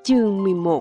Chương 11.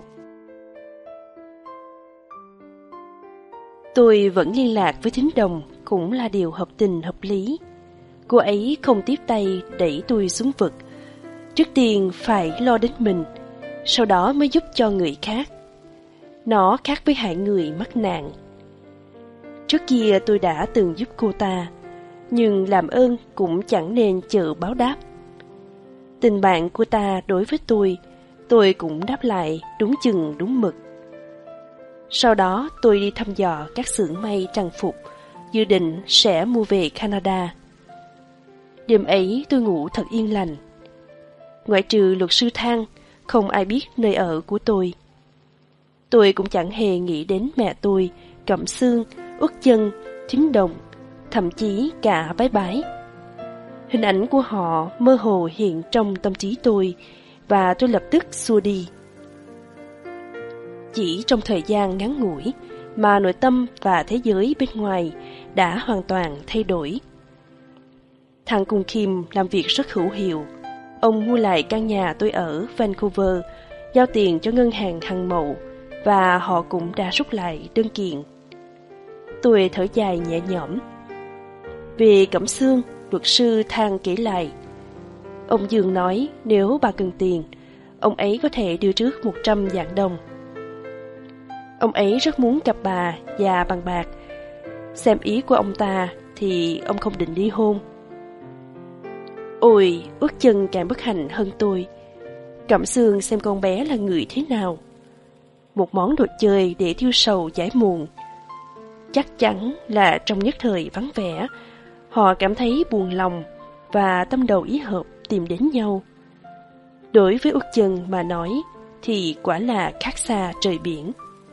Tôi vẫn liên lạc với Thính Đồng, cũng là điều hợp tình hợp lý. Cô ấy không tiếp tay đẩy tôi xuống vực. Trước tiên phải lo đến mình, sau đó mới giúp cho người khác. Nó khác với hại người mắc nạn. Trước kia tôi đã từng giúp cô ta, nhưng làm ơn cũng chẳng nên chờ báo đáp. Tình bạn của ta đối với tôi cũng đáp lại đúng chừng đúng mực. Sau đó tôi đi thăm dò các xưởng may trang phục, dự định sẽ mua về Canada. Đêm ấy tôi ngủ thật yên lành. Ngoại trừ luật sư Thang, không ai biết nơi ở của tôi. Tôi cũng chẳng hề nghĩ đến mẹ tôi, Cẩm Sương, Út Chân, Thính Đồng, thậm chí cả Bái Bái. Hình ảnh của họ mơ hồ hiện trong tâm trí tôi, và tôi lập tức xua đi. Chỉ trong thời gian ngắn ngủi mà nội tâm và thế giới bên ngoài đã hoàn toàn thay đổi. Thằng Cung Kim làm việc rất hữu hiệu. Ông mua lại căn nhà tôi ở Vancouver, giao tiền cho ngân hàng Hằng Mậu, và họ cũng đã rút lại đơn kiện. Tôi thở dài nhẹ nhõm. Về Cẩm Sương, luật sư Thang kể lại, ông Dương nói nếu bà cần tiền, ông ấy có thể đưa trước 100 vạn đồng. Ông ấy rất muốn gặp bà và bằng bạc. Xem ý của ông ta thì ông không định ly hôn. Ôi, Út Chân càng bất hạnh hơn tôi. Cẩm Sương xem con bé là người thế nào. Một món đồ chơi để tiêu sầu giải muộn. Chắc chắn là trong nhất thời vắng vẻ, họ cảm thấy buồn lòng và tâm đầu ý hợp tìm đến nhau. Đối với Út Chân mà nói thì quả là khác xa trời biển.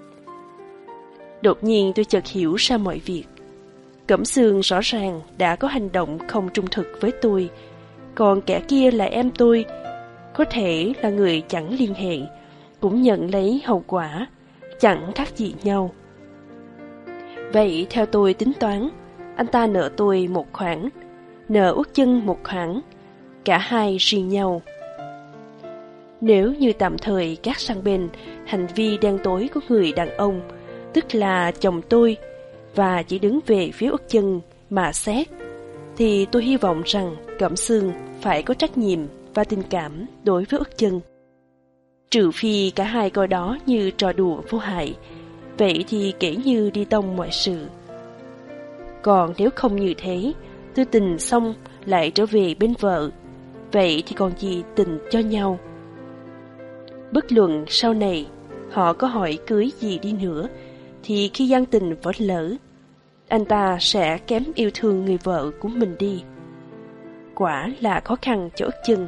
Đột nhiên tôi chợt hiểu ra mọi việc. Cẩm Sương rõ ràng đã có hành động không trung thực với tôi, còn kẻ kia là em tôi, có thể là người chẳng liên hệ, cũng nhận lấy hậu quả, chẳng khác gì nhau. Vậy theo tôi tính toán, anh ta nợ tôi một khoản, nợ Út Chân một khoản, cả hai riêng nhau. Nếu như tạm thời gác sang bên hành vi đen tối của người đàn ông, tức là chồng tôi, và chỉ đứng về phía Út Chân mà xét, thì tôi hy vọng rằng Cẩm Sương phải có trách nhiệm và tình cảm đối với Út Chân. Trừ phi cả hai coi đó như trò đùa vô hại, vậy thì kể như đi tông mọi sự. Còn nếu không như thế, tư tình xong lại trở về bên vợ, vậy thì còn gì tình cho nhau. Bất luận sau này họ có hỏi cưới gì đi nữa, thì khi gian tình vỡ lỡ, anh ta sẽ kém yêu thương người vợ của mình đi. Quả là khó khăn cho Út Chân.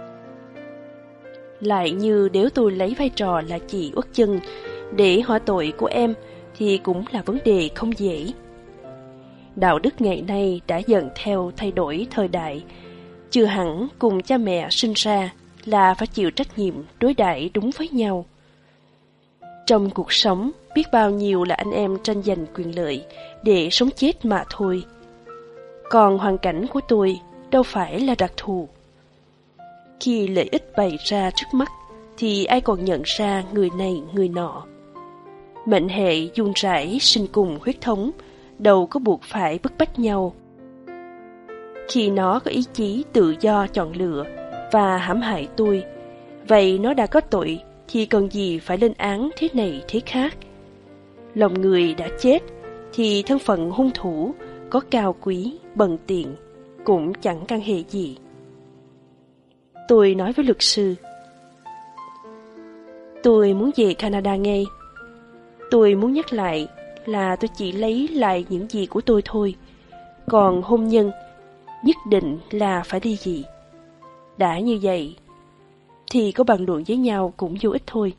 Lại như nếu tôi lấy vai trò là chị Út Chân để hỏi tội của em, thì cũng là vấn đề không dễ. Đạo đức ngày nay đã dần theo thay đổi thời đại, chưa hẳn cùng cha mẹ sinh ra là phải chịu trách nhiệm đối đãi đúng với nhau. Trong cuộc sống, biết bao nhiêu là anh em tranh giành quyền lợi để sống chết mà thôi. Còn hoàn cảnh của tôi đâu phải là đặc thù. Khi lợi ích bày ra trước mắt, thì ai còn nhận ra người này người nọ. Mệnh hệ dung rải sinh cùng huyết thống, đâu có buộc phải bức bách nhau. Khi nó có ý chí tự do chọn lựa và hãm hại tôi, vậy nó đã có tội thì cần gì phải lên án thế này thế khác. Lòng người đã chết thì thân phận hung thủ có cao quý, bần tiện cũng chẳng can hệ gì. Tôi nói với luật sư, tôi muốn về Canada ngay. Tôi muốn nhắc lại là tôi chỉ lấy lại những gì của tôi thôi, còn hôn nhân nhất định là phải đi gì. Đã như vậy thì có bàn luận với nhau cũng vô ích thôi.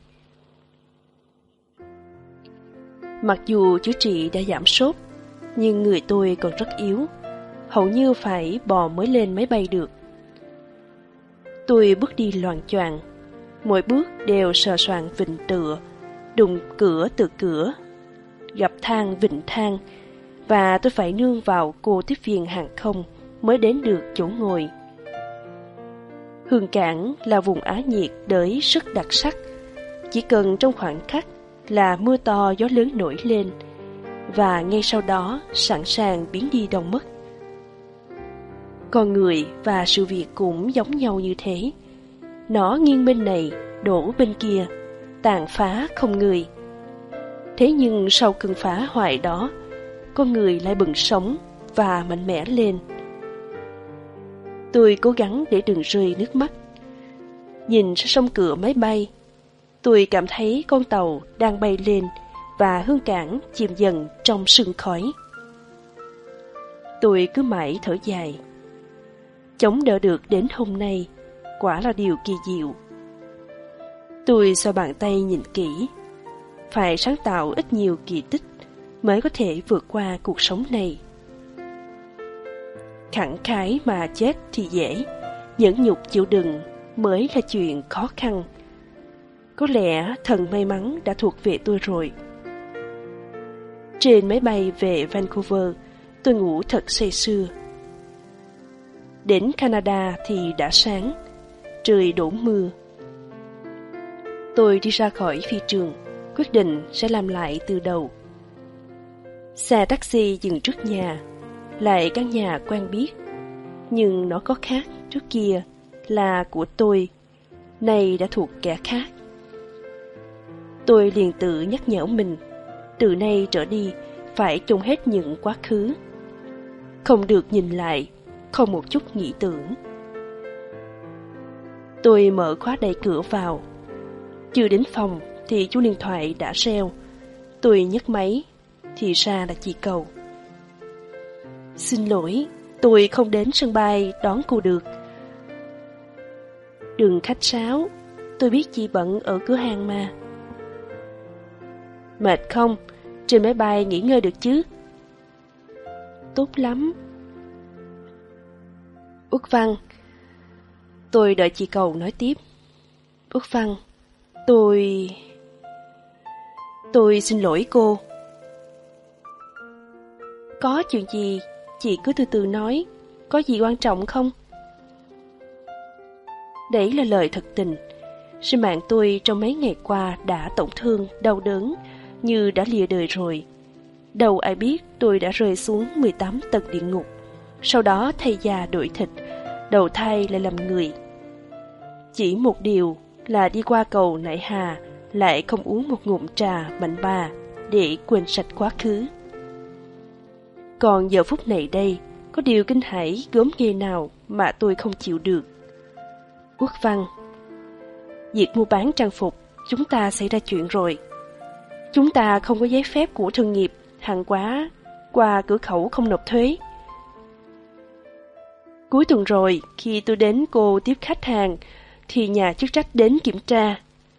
Mặc dù chữa trị đã giảm sốt, nhưng người tôi còn rất yếu, hầu như phải bò mới lên máy bay được. Tôi bước đi loạng choạng, mỗi bước đều sờ soạng vịnh tựa, đụng cửa từ cửa, gặp thang vịnh thang, và tôi phải nương vào cô tiếp viên hàng không mới đến được chỗ ngồi. Hương Cảng là vùng Á nhiệt đới rất đặc sắc, chỉ cần trong khoảnh khắc là mưa to gió lớn nổi lên, và ngay sau đó sẵn sàng biến đi đâu mất. Con người và sự việc cũng giống nhau như thế. Nó nghiêng bên này, đổ bên kia, tàn phá không ngừng. Thế nhưng sau cơn phá hoại đó, con người lại bừng sống và mạnh mẽ lên. Tôi cố gắng để đừng rơi nước mắt. Nhìn ra sông cửa máy bay, tôi cảm thấy con tàu đang bay lên và hương cảng chìm dần trong sương khói. Tôi cứ mãi thở dài. Chống đỡ được đến hôm nay quả là điều kỳ diệu. Tôi xoa bàn tay nhìn kỹ. Phải sáng tạo ít nhiều kỳ tích mới có thể vượt qua cuộc sống này. Khẳng khái mà chết thì dễ, nhẫn nhục chịu đựng mới là chuyện khó khăn. Có lẽ thần may mắn đã thuộc về tôi rồi. Trên máy bay về Vancouver, tôi ngủ thật say sưa. Đến Canada thì đã sáng, trời đổ mưa. Tôi đi ra khỏi phi trường, quyết định sẽ làm lại từ đầu. Xe taxi dừng trước nhà, lại căn nhà quen biết, nhưng nó có khác. Trước kia là của tôi, nay đã thuộc kẻ khác. Tôi liền tự nhắc nhở mình, từ nay trở đi phải chôn hết những quá khứ, không được nhìn lại, không một chút nghĩ tưởng. Tôi mở khóa đẩy cửa vào. Chưa đến phòng thì chuông điện thoại đã reo. Tôi nhấc máy, thì ra là chị Cầu. Xin lỗi, tôi không đến sân bay đón cô được. Đừng khách sáo, tôi biết chị bận ở cửa hàng mà. Mệt không? Trên máy bay nghỉ ngơi được chứ? Tốt lắm. Úc Văn. Tôi đợi chị Cầu nói tiếp. Úc Văn, tôi xin lỗi cô. Có chuyện gì, chị cứ từ từ nói. Có gì quan trọng không? Đấy là lời thật tình. Sinh mạng tôi trong mấy ngày qua đã tổn thương, đau đớn, như đã lìa đời rồi. Đâu ai biết tôi đã rơi xuống 18 tầng địa ngục. Sau đó thay da đổi thịt, đầu thai lại làm người. Chỉ một điều là đi qua cầu Nại Hà lại không uống một ngụm trà mạnh bà để quên sạch quá khứ. Còn giờ phút này đây, có điều kinh hãi gớm ghê nào mà tôi không chịu được. Quốc Văn, việc mua bán trang phục, chúng ta xảy ra chuyện rồi. Chúng ta không có giấy phép của thương nghiệp, hàng hóa qua cửa khẩu không nộp thuế. Cuối tuần rồi, khi tôi đến cô tiếp khách hàng, thì nhà chức trách đến kiểm tra.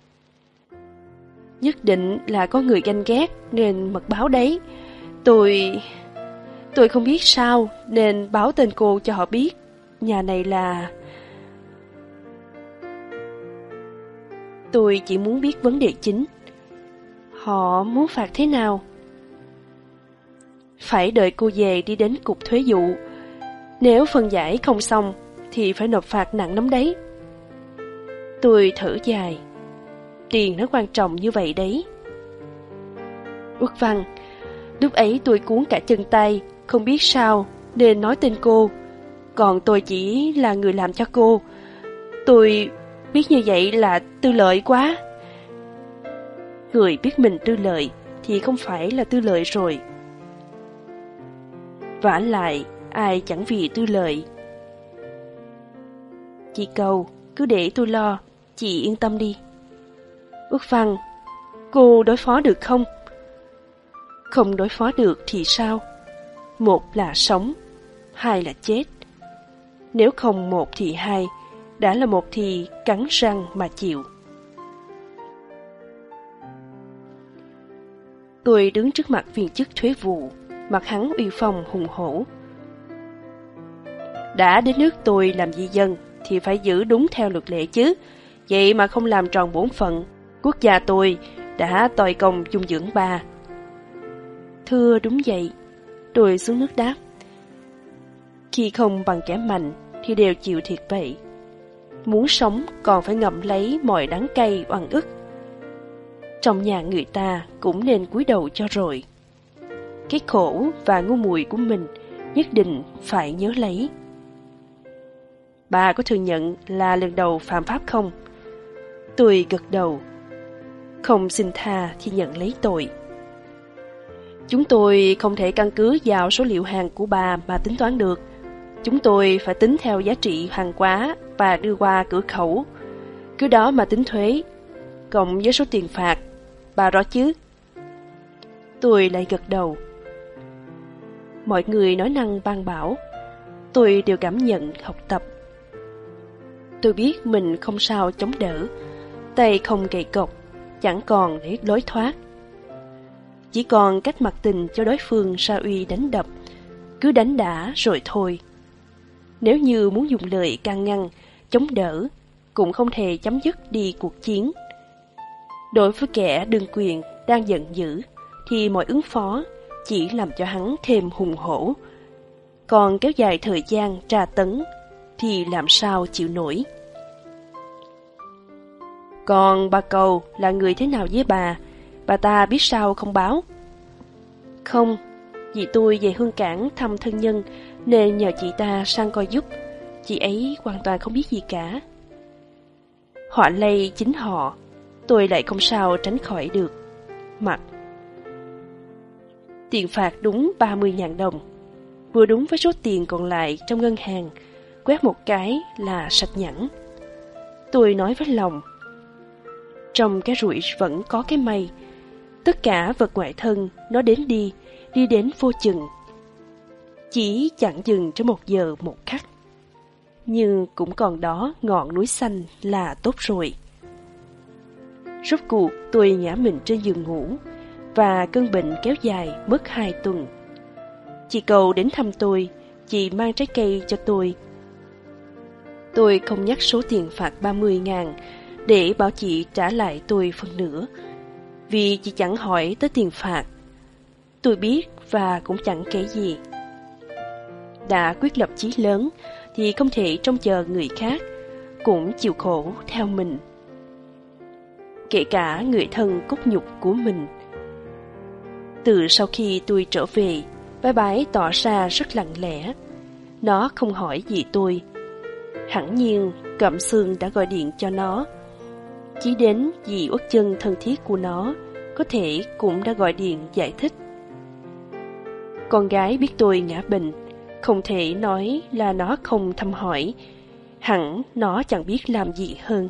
Nhất định là có người ganh ghét nên mật báo đấy. Tôi không biết sao nên báo tên cô cho họ biết. Nhà này là... Tôi chỉ muốn biết vấn đề chính. Họ muốn phạt thế nào? Phải đợi cô về đi đến cục thuế vụ. Nếu phân giải không xong thì phải nộp phạt nặng lắm đấy. Tôi thở dài. Tiền nó quan trọng như vậy đấy. Út Văn, lúc ấy tôi cuốn cả chân tay, không biết sao nên nói tên cô. Còn tôi chỉ là người làm cho cô. Tôi biết như vậy là tư lợi quá. Người biết mình tư lợi thì không phải là tư lợi rồi. Vả lại, ai chẳng vì tư lợi. Chị Cầu, cứ để tôi lo, chị yên tâm đi. Út Văn, cô đối phó được không? Không đối phó được thì sao? Một là sống, hai là chết. Nếu không một thì hai, đã là một thì cắn răng mà chịu. Tôi đứng trước mặt viên chức thuế vụ, mặt hắn uy phong hùng hổ. Đã đến nước tôi làm di dân thì phải giữ đúng theo luật lệ chứ. Vậy mà không làm tròn bổn phận, quốc gia tôi đã tội công dung dưỡng bà. Thưa đúng vậy, tôi xuống nước đáp. Khi không bằng kẻ mạnh thì đều chịu thiệt vậy. Muốn sống còn phải ngậm lấy mọi đắng cay oằn ức. Trong nhà người ta cũng nên cúi đầu cho rồi. Cái khổ và ngu muội của mình nhất định phải nhớ lấy. Bà có thừa nhận là lần đầu phạm pháp không? Tôi gật đầu. Không xin tha thì nhận lấy tội. Chúng tôi không thể căn cứ vào số liệu hàng của bà mà tính toán được. Chúng tôi phải tính theo giá trị hàng hóa và đưa qua cửa khẩu. Cứ đó mà tính thuế, cộng với số tiền phạt. Bà rõ chứ? Tôi lại gật đầu. Mọi người nói năng ban bảo, tôi đều cảm nhận học tập. Tôi biết mình không sao chống đỡ, tay không gậy cộc, chẳng còn để lối thoát. Chỉ còn cách mặc tình cho đối phương sa uy đánh đập, cứ đánh đã rồi thôi. Nếu như muốn dùng lời can ngăn, chống đỡ, cũng không thể chấm dứt đi cuộc chiến. Đối với kẻ đương quyền đang giận dữ, thì mọi ứng phó chỉ làm cho hắn thêm hùng hổ. Còn kéo dài thời gian tra tấn, thì làm sao chịu nổi. Còn bà Cầu là người thế nào với bà ta biết sao không báo? Không, vì tôi về Hương Cảng thăm thân nhân nên nhờ chị ta sang coi giúp. Chị ấy hoàn toàn không biết gì cả. Họa lây chính họ, tôi lại không sao tránh khỏi được. Mặt tiền phạt đúng 30.000 đồng, vừa đúng với số tiền còn lại trong ngân hàng, quét một cái là sạch nhẵn. Tôi nói với lòng, trong cái rủi vẫn có cái may. Tất cả vật ngoại thân nó đến đi đến vô chừng. Chỉ chẳng dừng cho 1 giờ 1 khắc. Nhưng cũng còn đó ngọn núi xanh là tốt rồi. Rốt cuộc tôi ngã mình trên giường ngủ, và cơn bệnh kéo dài mất 2 tuần. Chị Cầu đến thăm tôi, chị mang trái cây cho tôi. Tôi không nhắc số tiền phạt 30.000 để bảo chị trả lại tôi phần nữa, vì chị chẳng hỏi tới tiền phạt. Tôi biết và cũng chẳng kể gì. Đã quyết lập chí lớn thì không thể trông chờ người khác cũng chịu khổ theo mình, kể cả người thân cốt nhục của mình. Từ sau khi tôi trở về, bái bái tỏ ra rất lặng lẽ. Nó không hỏi gì tôi. Hẳn nhiên Cẩm Sương đã gọi điện cho nó. Chỉ đến dì Uất Chân thân thiết của nó có thể cũng đã gọi điện giải thích. Con gái biết tôi ngã bệnh, không thể nói là nó không thăm hỏi. Hẳn nó chẳng biết làm gì hơn.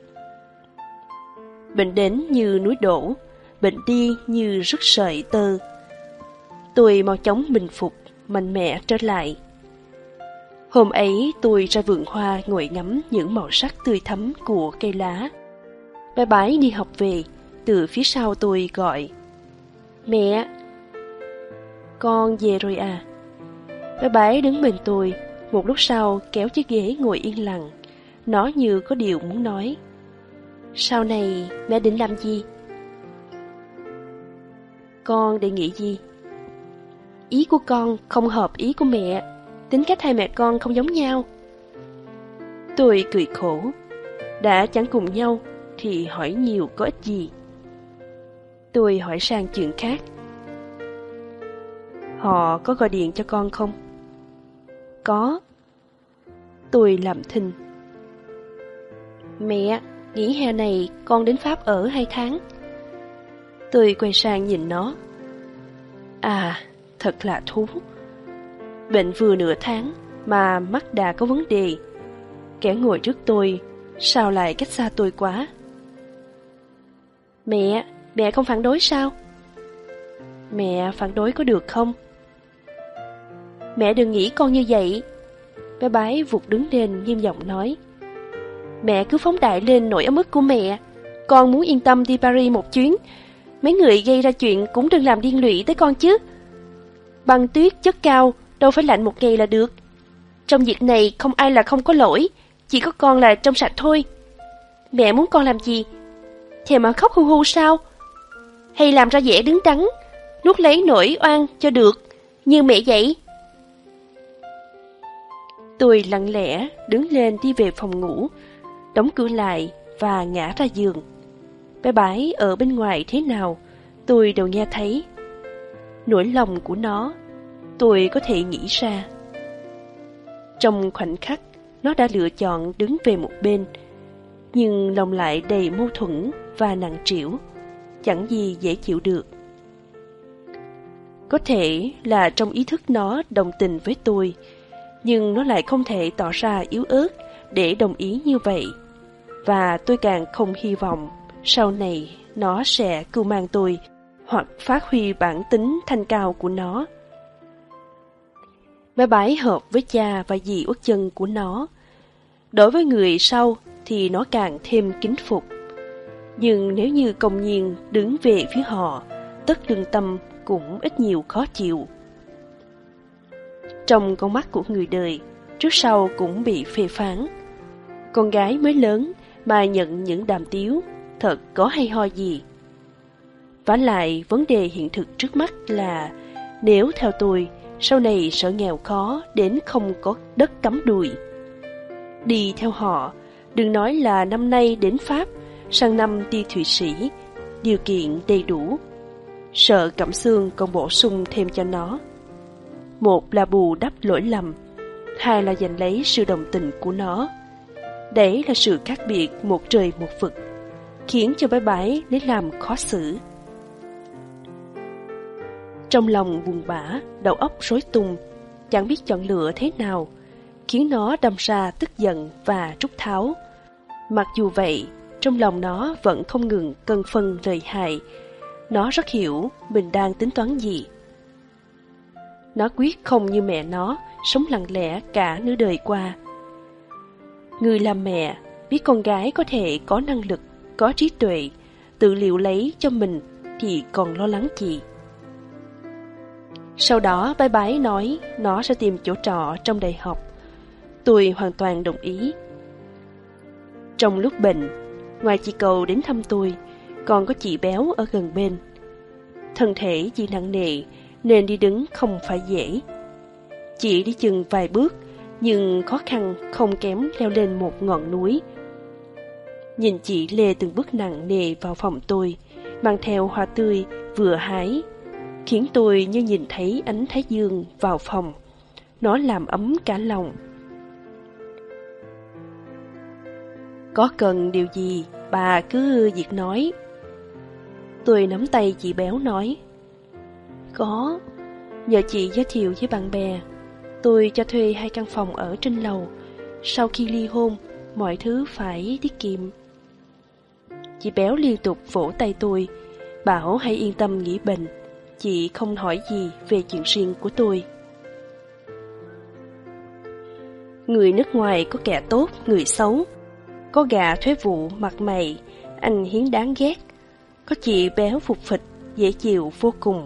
Bệnh đến như núi đổ, bệnh đi như rứt sợi tơ. Tôi mau chóng bình phục, mạnh mẽ trở lại. Hôm ấy tôi ra vườn hoa ngồi ngắm những màu sắc tươi thắm của cây lá. Bé Bái đi học về, từ phía sau tôi gọi, mẹ. Con về rồi à? Bé Bái đứng bên tôi, một lúc sau kéo chiếc ghế ngồi yên lặng. Nó như có điều muốn nói. Sau này mẹ định làm gì? Con đề nghị gì? Ý của con không hợp ý của mẹ. Tính cách hai mẹ con không giống nhau. Tôi cười khổ. Đã chẳng cùng nhau thì hỏi nhiều có ích gì. Tôi hỏi sang chuyện khác. Họ có gọi điện cho con không? Có. Tôi làm thinh. Mẹ, nghỉ hè này con đến Pháp ở 2 tháng. Tôi quay sang nhìn nó. À, thật là thú. Bệnh vừa nửa tháng mà mắt đã có vấn đề. Kẻ ngồi trước tôi sao lại cách xa tôi quá? Mẹ không phản đối sao? Mẹ phản đối có được không? Mẹ đừng nghĩ con như vậy. Bé Bái vụt đứng lên nghiêm giọng nói. Mẹ cứ phóng đại lên nỗi ấm ức của mẹ. Con muốn yên tâm đi Paris một chuyến. Mấy người gây ra chuyện cũng đừng làm liên lụy tới con chứ. Băng tuyết chất cao, đâu phải lạnh một ngày là được. Trong việc này không ai là không có lỗi, chỉ có con là trong sạch thôi. Mẹ muốn con làm gì? Thèm mà khóc hu hu sao? Hay làm ra vẻ đứng đắn, nuốt lấy nỗi oan cho được, như mẹ vậy? Tôi lặng lẽ đứng lên đi về phòng ngủ, đóng cửa lại và ngã ra giường. Bé bái ở bên ngoài thế nào, tôi đều nghe thấy. Nỗi lòng của nó, tôi có thể nghĩ ra. Trong khoảnh khắc, nó đã lựa chọn đứng về một bên, nhưng lòng lại đầy mâu thuẫn và nặng trĩu, chẳng gì dễ chịu được. Có thể là trong ý thức nó đồng tình với tôi, nhưng nó lại không thể tỏ ra yếu ớt để đồng ý như vậy. Và tôi càng không hy vọng sau này nó sẽ cưu mang tôi hoặc phát huy bản tính thanh cao của nó. Bé bái hợp với cha và dì Út Chân của nó. Đối với người sau thì nó càng thêm kính phục. Nhưng nếu như công nhiên đứng về phía họ, tất lương tâm cũng ít nhiều khó chịu. Trong con mắt của người đời, trước sau cũng bị phê phán. Con gái mới lớn mà nhận những đàm tiếu, thật có hay ho gì. Vả lại, vấn đề hiện thực trước mắt là nếu theo tôi, sau này sợ nghèo khó đến không có đất cắm đùi. Đi theo họ, đừng nói là năm nay đến Pháp, sang năm đi Thụy Sĩ, điều kiện đầy đủ. Sợ Cẩm Xương còn bổ sung thêm cho nó. Một là bù đắp lỗi lầm, hai là giành lấy sự đồng tình của nó. Đấy là sự khác biệt một trời một vực, khiến cho bé bái lấy làm khó xử. Trong lòng buồn bã, đầu óc rối tung, chẳng biết chọn lựa thế nào, khiến nó đâm ra tức giận và trút tháo. Mặc dù vậy, trong lòng nó vẫn không ngừng cân phân lời hại. Nó rất hiểu mình đang tính toán gì. Nó quyết không như mẹ nó, sống lặng lẽ cả nửa đời qua. Người làm mẹ, biết con gái có thể có năng lực, có trí tuệ, tự liệu lấy cho mình thì còn lo lắng gì. Sau đó bé bái nói nó sẽ tìm chỗ trọ trong đại học. Tôi hoàn toàn đồng ý. Trong lúc bệnh, ngoài chị Cầu đến thăm tôi, còn có chị Béo ở gần bên. Thân thể chị nặng nề nên đi đứng không phải dễ. Chị đi chừng vài bước, nhưng khó khăn không kém leo lên một ngọn núi. Nhìn chị lê từng bước nặng nề vào phòng tôi, mang theo hoa tươi vừa hái, khiến tôi như nhìn thấy ánh thái dương vào phòng. Nó làm ấm cả lòng. Có cần điều gì, bà cứ việc nói. Tôi nắm tay chị Béo nói. Có, nhờ chị giới thiệu với bạn bè. Tôi cho thuê 2 căn phòng ở trên lầu. Sau khi ly hôn, mọi thứ phải tiết kiệm. Chị Béo liên tục vỗ tay tôi, bảo hãy yên tâm nghỉ bệnh. Chị không hỏi gì về chuyện riêng của tôi. Người nước ngoài có kẻ tốt, người xấu. Có gã thuế vụ mặt mày, anh hiến đáng ghét. Có chị Béo phục phịch, dễ chịu vô cùng.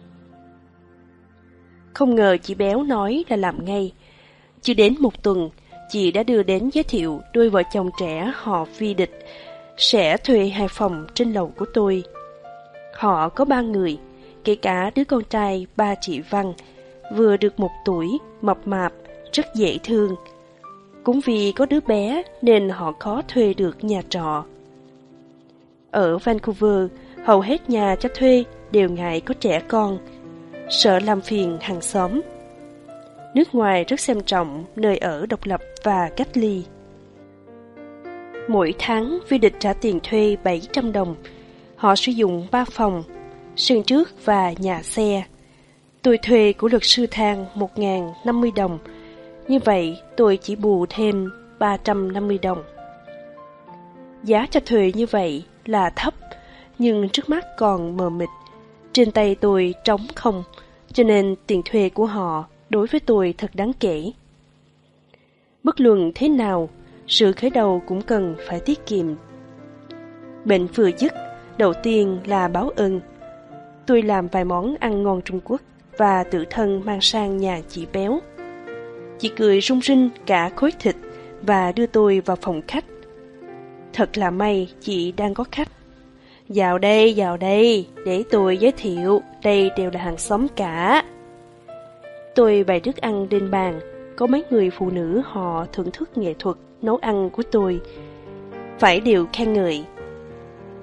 Không ngờ chị Béo nói là làm ngay. Chưa đến một tuần, chị đã đưa đến giới thiệu đôi vợ chồng trẻ họ Vi Địch sẽ thuê 2 phòng trên lầu của tôi. Họ có 3 người, kể cả đứa con trai ba chị Văn, vừa được 1 tuổi, mập mạp, rất dễ thương. Cũng vì có đứa bé nên họ khó thuê được nhà trọ. Ở Vancouver, hầu hết nhà cho thuê đều ngại có trẻ con, sợ làm phiền hàng xóm. Nước ngoài rất xem trọng nơi ở độc lập và cách ly. Mỗi tháng Vi Địch trả tiền thuê 700 đồng. Họ sử dụng 3 phòng, sân trước và nhà xe. Tôi thuê của luật sư Thang 1.050 đồng. Như vậy tôi chỉ bù thêm 350 đồng. Giá cho thuê như vậy là thấp, nhưng trước mắt còn mờ mịt. Trên tay tôi trống không, cho nên tiền thuê của họ đối với tôi thật đáng kể. Bất luận thế nào, sự khởi đầu cũng cần phải tiết kiệm. Bệnh vừa dứt, đầu tiên là báo ơn. Tôi làm vài món ăn ngon Trung Quốc và tự thân mang sang nhà chị Béo. Chị cười rung rinh cả khối thịt và đưa tôi vào phòng khách. Thật là may chị đang có khách. Vào đây, để tôi giới thiệu, đây đều là hàng xóm cả. Tôi bày thức ăn lên bàn, có mấy người phụ nữ họ thưởng thức nghệ thuật nấu ăn của tôi. Phải đều khen ngợi.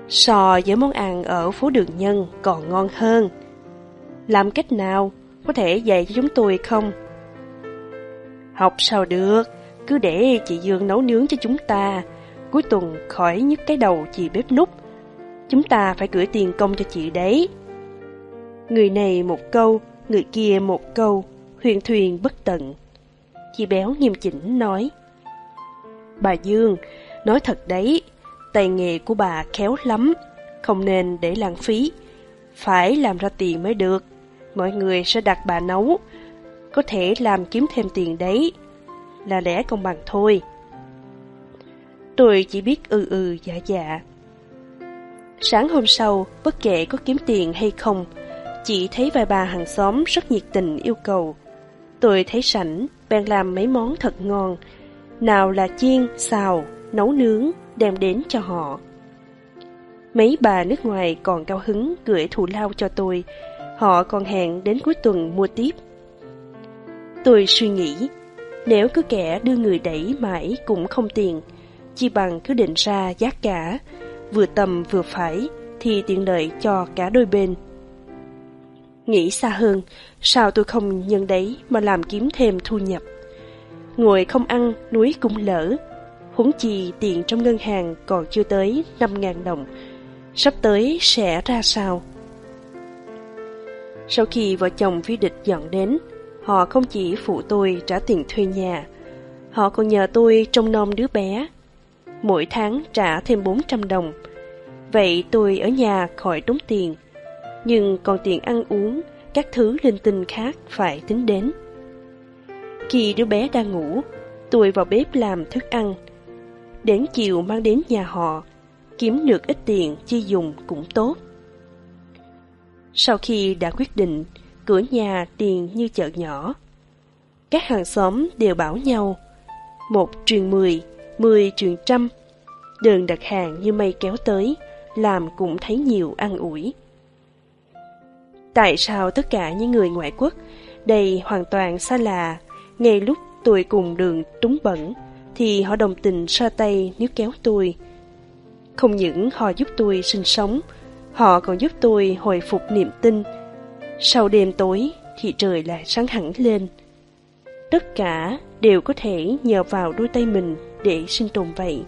So với món ăn ở phố Đường Nhân còn ngon hơn. Làm cách nào? Có thể dạy cho chúng tôi không? Học sao được, cứ để chị Dương nấu nướng cho chúng ta. Cuối tuần khỏi nhức cái đầu chị bếp núc. Chúng ta phải gửi tiền công cho chị đấy. Người này một câu, người kia một câu, huyền thuyền bất tận. Chị Béo nghiêm chỉnh nói: Bà Dương, nói thật đấy, tay nghề của bà khéo lắm, không nên để lãng phí. Phải làm ra tiền mới được. Mọi người sẽ đặt bà nấu, có thể làm kiếm thêm tiền đấy. Là lẽ công bằng thôi. Tôi chỉ biết dạ dạ. Sáng hôm sau, bất kể có kiếm tiền hay không, chị thấy vài bà hàng xóm rất nhiệt tình yêu cầu. Tôi thấy sảnh, bèn làm mấy món thật ngon. Nào là chiên, xào, nấu nướng, đem đến cho họ. Mấy bà nước ngoài còn cao hứng gửi thù lao cho tôi. Họ còn hẹn đến cuối tuần mua tiếp. Tôi suy nghĩ, nếu cứ kẻ đưa người đẩy mãi cũng không tiền, chi bằng cứ định ra giá cả, vừa tầm vừa phải, thì tiện lợi cho cả đôi bên. Nghĩ xa hơn, sao tôi không nhân đấy mà làm kiếm thêm thu nhập. Ngồi không ăn, núi cũng lỡ. Huống chi tiền trong ngân hàng còn chưa tới 5.000 đồng. Sắp tới sẽ ra sao? Sau khi vợ chồng Phi Địch dọn đến, họ không chỉ phụ tôi trả tiền thuê nhà, họ còn nhờ tôi trông nom đứa bé. Mỗi tháng trả thêm 400 đồng. Vậy tôi ở nhà khỏi tốn tiền. Nhưng còn tiền ăn uống, các thứ linh tinh khác phải tính đến. Khi đứa bé đang ngủ, tôi vào bếp làm thức ăn. Đến chiều mang đến nhà họ, kiếm được ít tiền chi dùng cũng tốt. Sau khi đã quyết định, cửa nhà tiền như chợ nhỏ. Các hàng xóm đều bảo nhau, 1 truyền 10, 10 truyền trăm. Đơn đặt hàng như mây kéo tới, làm cũng thấy nhiều an ủi. Tại sao tất cả những người ngoại quốc, đây hoàn toàn xa lạ, ngay lúc tôi cùng đường túng bẩn, thì họ đồng tình ra tay níu kéo tôi. Không những họ giúp tôi sinh sống, họ còn giúp tôi hồi phục niềm tin. Sau đêm tối thì trời lại sáng hẳn lên. Tất cả đều có thể nhờ vào đôi tay mình để sinh tồn vậy.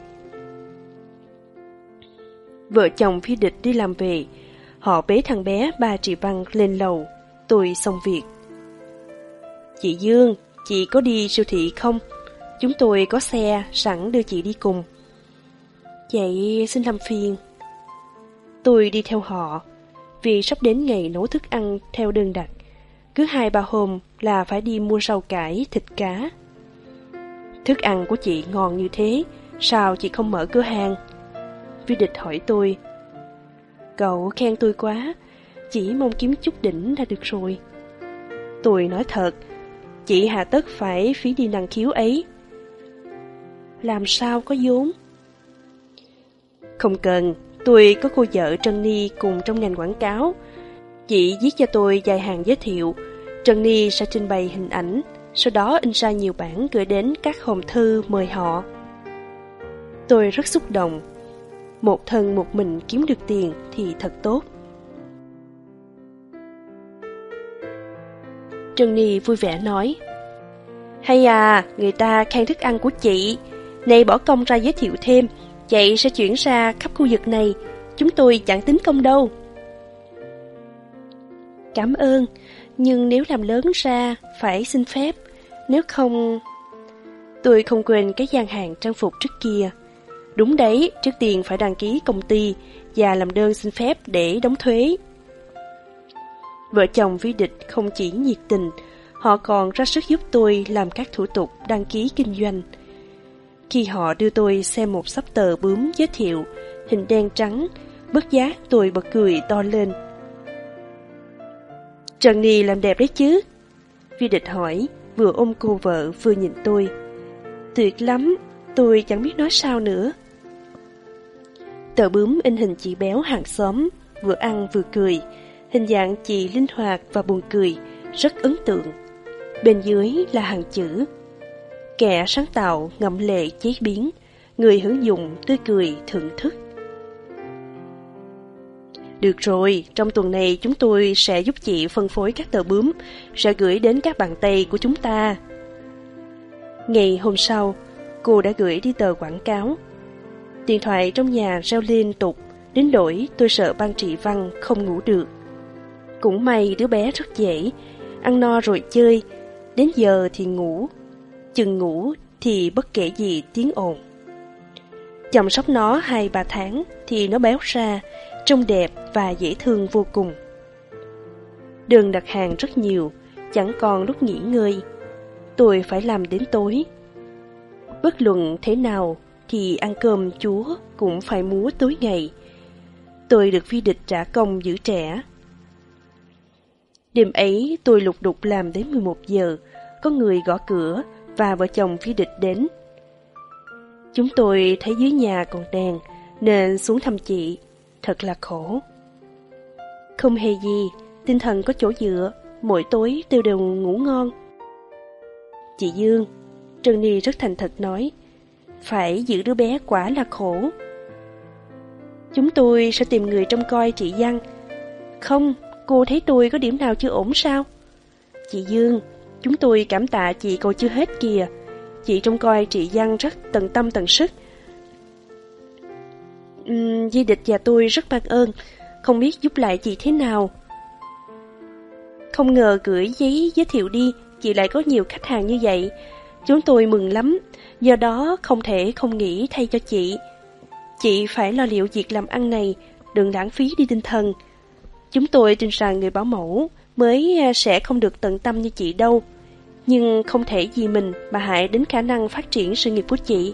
Vợ chồng Phi Địch đi làm về, họ bế thằng bé ba Trị Văn lên lầu. Tôi xong việc. Chị Dương, chị có đi siêu thị không? Chúng tôi có xe sẵn đưa chị đi cùng. Vậy xin làm phiền. Tôi đi theo họ, vì sắp đến ngày nấu thức ăn theo đơn đặt. Cứ 2-3 hôm là phải đi mua rau cải, thịt cá. Thức ăn của chị ngon như thế, sao chị không mở cửa hàng? Vi Địch hỏi tôi. Cậu khen tôi quá, chỉ mong kiếm chút đỉnh là được rồi. Tôi nói thật, chị hà tất phải phí đi năng khiếu ấy. Làm sao có vốn? Không cần, tôi có cô vợ Trân Ni cùng trong ngành quảng cáo. Chị viết cho tôi vài hàng giới thiệu, Trân Ni sẽ trình bày hình ảnh, sau đó in ra nhiều bản gửi đến các hòm thư mời họ. Tôi rất xúc động. Một thân một mình kiếm được tiền thì thật tốt. Trân Ni vui vẻ nói, hay à, người ta khen thức ăn của chị. Này bỏ công ra giới thiệu thêm, chị sẽ chuyển ra khắp khu vực này. Chúng tôi chẳng tính công đâu. Cảm ơn, nhưng nếu làm lớn ra phải xin phép. Nếu không... Tôi không quên cái gian hàng trang phục trước kia. Đúng đấy, trước tiên phải đăng ký công ty và làm đơn xin phép để đóng thuế. Vợ chồng Vi Địch không chỉ nhiệt tình, họ còn ra sức giúp tôi làm các thủ tục đăng ký kinh doanh. Khi họ đưa tôi xem một xấp tờ bướm giới thiệu, hình đen trắng, bất giác tôi bật cười to lên. Trần Ni làm đẹp đấy chứ? Vi Địch hỏi, vừa ôm cô vợ vừa nhìn tôi. Tuyệt lắm, tôi chẳng biết nói sao nữa. Tờ bướm in hình chị Béo hàng xóm, vừa ăn vừa cười. Hình dạng chị linh hoạt và buồn cười, rất ấn tượng. Bên dưới là hàng chữ: kẻ sáng tạo ngậm lệ chế biến, người hưởng dụng tươi cười thưởng thức. Được rồi, trong tuần này chúng tôi sẽ giúp chị phân phối các tờ bướm, sẽ gửi đến các bạn Tây của chúng ta. Ngày hôm sau, cô đã gửi đi tờ quảng cáo. Điện thoại trong nhà reo liên tục, đến nỗi tôi sợ ban trị văn không ngủ được. Cũng may đứa bé rất dễ, ăn no rồi chơi, đến giờ thì ngủ. Chừng ngủ thì bất kể gì tiếng ồn. Chăm sóc nó 2-3 tháng thì nó béo ra, trông đẹp và dễ thương vô cùng. Đơn đặt hàng rất nhiều, chẳng còn lúc nghỉ ngơi. Tôi phải làm đến tối. Bất luận thế nào thì ăn cơm chúa cũng phải múa tối ngày. Tôi được phi địch trả công giữ trẻ. Đêm ấy tôi lục đục làm đến 11 giờ, có người gõ cửa và vợ chồng phi địch đến. Chúng tôi thấy dưới nhà còn đèn nên xuống thăm chị, thật là khổ. Không hề gì, tinh thần có chỗ dựa, mỗi tối tôi đều ngủ ngon. Chị Dương, Trân Ni rất thành thật nói, phải giữ đứa bé quả là khổ. Chúng tôi sẽ tìm người trông coi chị Văn. Không, cô thấy tôi có điểm nào chưa ổn sao? Chị Dương, chúng tôi cảm tạ chị còn chưa hết kìa. Chị trông coi chị Văn rất tận tâm tận sức. Di Địch và tôi rất ban ơn, không biết giúp lại chị thế nào. Không ngờ gửi giấy giới thiệu đi, chị lại có nhiều khách hàng như vậy. Chúng tôi mừng lắm, do đó không thể không nghĩ thay cho chị. Chị phải lo liệu việc làm ăn này, đừng lãng phí đi tinh thần. Chúng tôi tin rằng người bảo mẫu mới sẽ không được tận tâm như chị đâu. Nhưng không thể vì mình mà hại đến khả năng phát triển sự nghiệp của chị.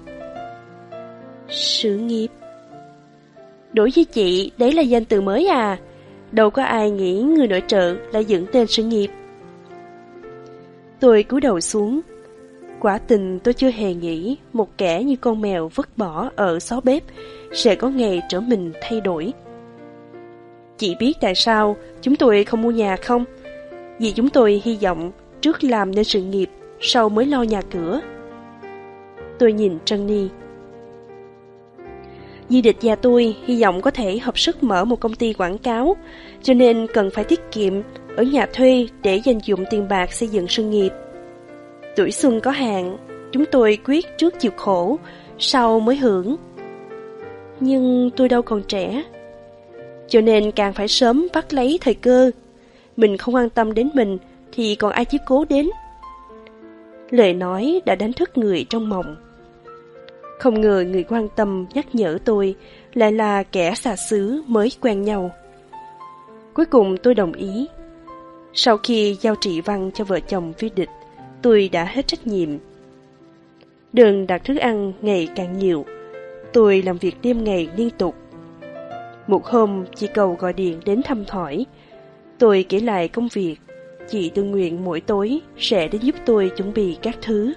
Sự nghiệp? Đối với chị, đấy là danh từ mới à? Đâu có ai nghĩ người nội trợ lại dựng tên sự nghiệp. Tôi cúi đầu xuống. Quả tình tôi chưa hề nghĩ một kẻ như con mèo vứt bỏ ở xó bếp sẽ có ngày trở mình thay đổi. Chị biết tại sao chúng tôi không mua nhà không? Vì chúng tôi hy vọng trước làm nên sự nghiệp, sau mới lo nhà cửa. Tôi nhìn Trân Ni. Di Địch và tôi hy vọng có thể hợp sức mở một công ty quảng cáo, cho nên cần phải tiết kiệm ở nhà thuê để dành dụm tiền bạc xây dựng sự nghiệp. Tuổi xuân có hạn, chúng tôi quyết trước chịu khổ, sau mới hưởng. Nhưng tôi đâu còn trẻ, cho nên càng phải sớm bắt lấy thời cơ. Mình không quan tâm đến mình thì còn ai chiếu cố đến. Lời nói đã đánh thức người trong mộng. Không ngờ người quan tâm nhắc nhở tôi lại là kẻ xa xứ mới quen nhau. Cuối cùng tôi đồng ý. Sau khi giao trị văn cho vợ chồng phi địch, tôi đã hết trách nhiệm. Đơn đặt thức ăn ngày càng nhiều. Tôi làm việc đêm ngày liên tục. Một hôm, chị Cầu gọi điện đến thăm hỏi. Tôi kể lại công việc. Chị tự nguyện mỗi tối sẽ đến giúp tôi chuẩn bị các thứ.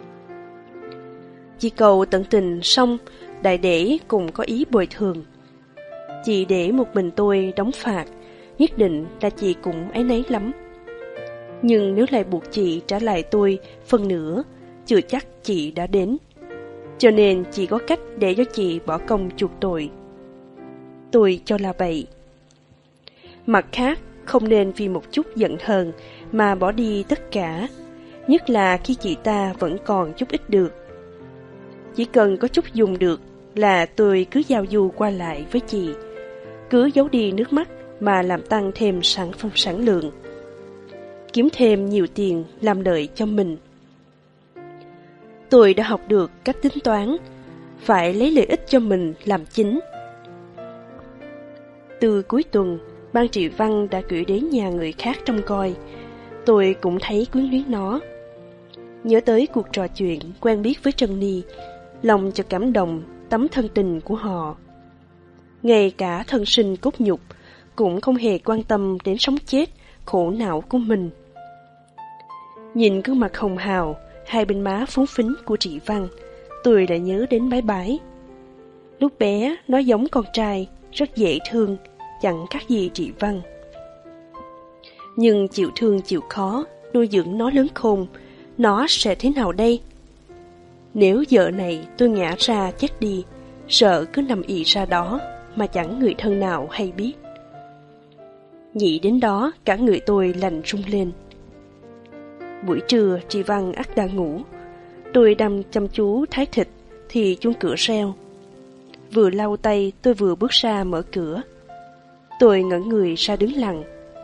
Chị Cầu tận tình xong, đại để cùng có ý bồi thường. Chị để một mình tôi đóng phạt, nhất định là chị cũng áy náy lắm. Nhưng nếu lại buộc chị trả lại tôi phần nửa, chưa chắc chị đã đến. Cho nên chị có cách để cho chị bỏ công chuộc tội. Tôi cho là vậy. Mặt khác, không nên vì một chút giận hờn mà bỏ đi tất cả, nhất là khi chị ta vẫn còn chút ít được. Chỉ cần có chút dùng được là tôi cứ giao du qua lại với chị, cứ giấu đi nước mắt mà làm tăng thêm sản lượng, kiếm thêm nhiều tiền làm lợi cho mình. Tôi đã học được cách tính toán, phải lấy lợi ích cho mình làm chính. Từ cuối tuần, ban trị văn đã gửi đến nhà người khác trông coi. Tôi cũng thấy quyến luyến nó. Nhớ tới cuộc trò chuyện quen biết với Trân Ni, lòng chợt cảm động tấm thân tình của họ. Ngay cả thân sinh cốt nhục cũng không hề quan tâm đến sống chết, khổ não của mình. Nhìn gương mặt hồng hào, hai bên má phúng phính của chị Văn, tôi lại nhớ đến Bái Bái. Lúc bé, nó giống con trai, rất dễ thương, chẳng khác gì chị Văn. Nhưng chịu thương chịu khó, nuôi dưỡng nó lớn khôn, nó sẽ thế nào đây? Nếu giờ này tôi ngã ra chết đi, sợ cứ nằm ì ra đó mà chẳng người thân nào hay biết. Nghĩ đến đó, cả người tôi lạnh rung lên. Buổi trưa, chị Văn ắt đã ngủ. Tôi đang chăm chú thái thịt thì chuông cửa reo. Vừa lau tay, tôi vừa bước ra mở cửa. Tôi ngẩng người ra đứng lặng.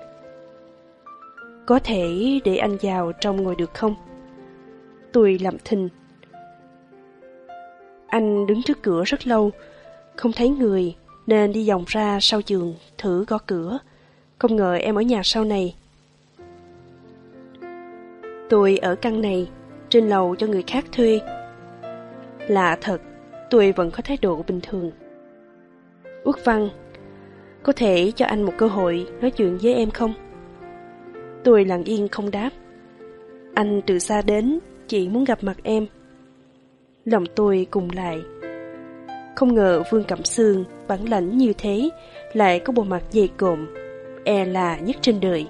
Có thể để anh vào trong ngồi được không? Tôi lẩm thinh. Anh đứng trước cửa rất lâu, không thấy người nên đi vòng ra sau giường thử gõ cửa. Không ngờ em ở nhà sau này. Tôi ở căn này, trên lầu cho người khác thuê. Lạ thật, tôi vẫn có thái độ bình thường. Út Văn, có thể cho anh một cơ hội nói chuyện với em không? Tôi lặng yên không đáp. Anh từ xa đến, chỉ muốn gặp mặt em. Lòng tôi cùng lại. Không ngờ Vương Cẩm Sương bản lãnh như thế, lại có bộ mặt dày cộm, e là nhất trên đời.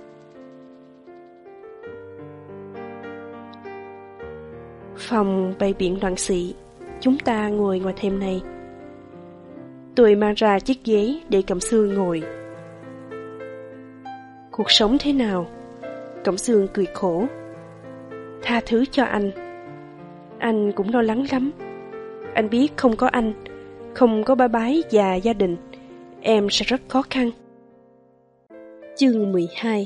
Phòng bày biện loạn xị, chúng ta ngồi ngoài thềm này. Tôi mang ra chiếc ghế để Cẩm Sương ngồi. Cuộc sống thế nào? Cẩm Sương cười khổ. Tha thứ cho anh cũng lo lắng lắm. Anh biết không có anh, không có ba bái và gia đình, em sẽ rất khó khăn. Chương 12.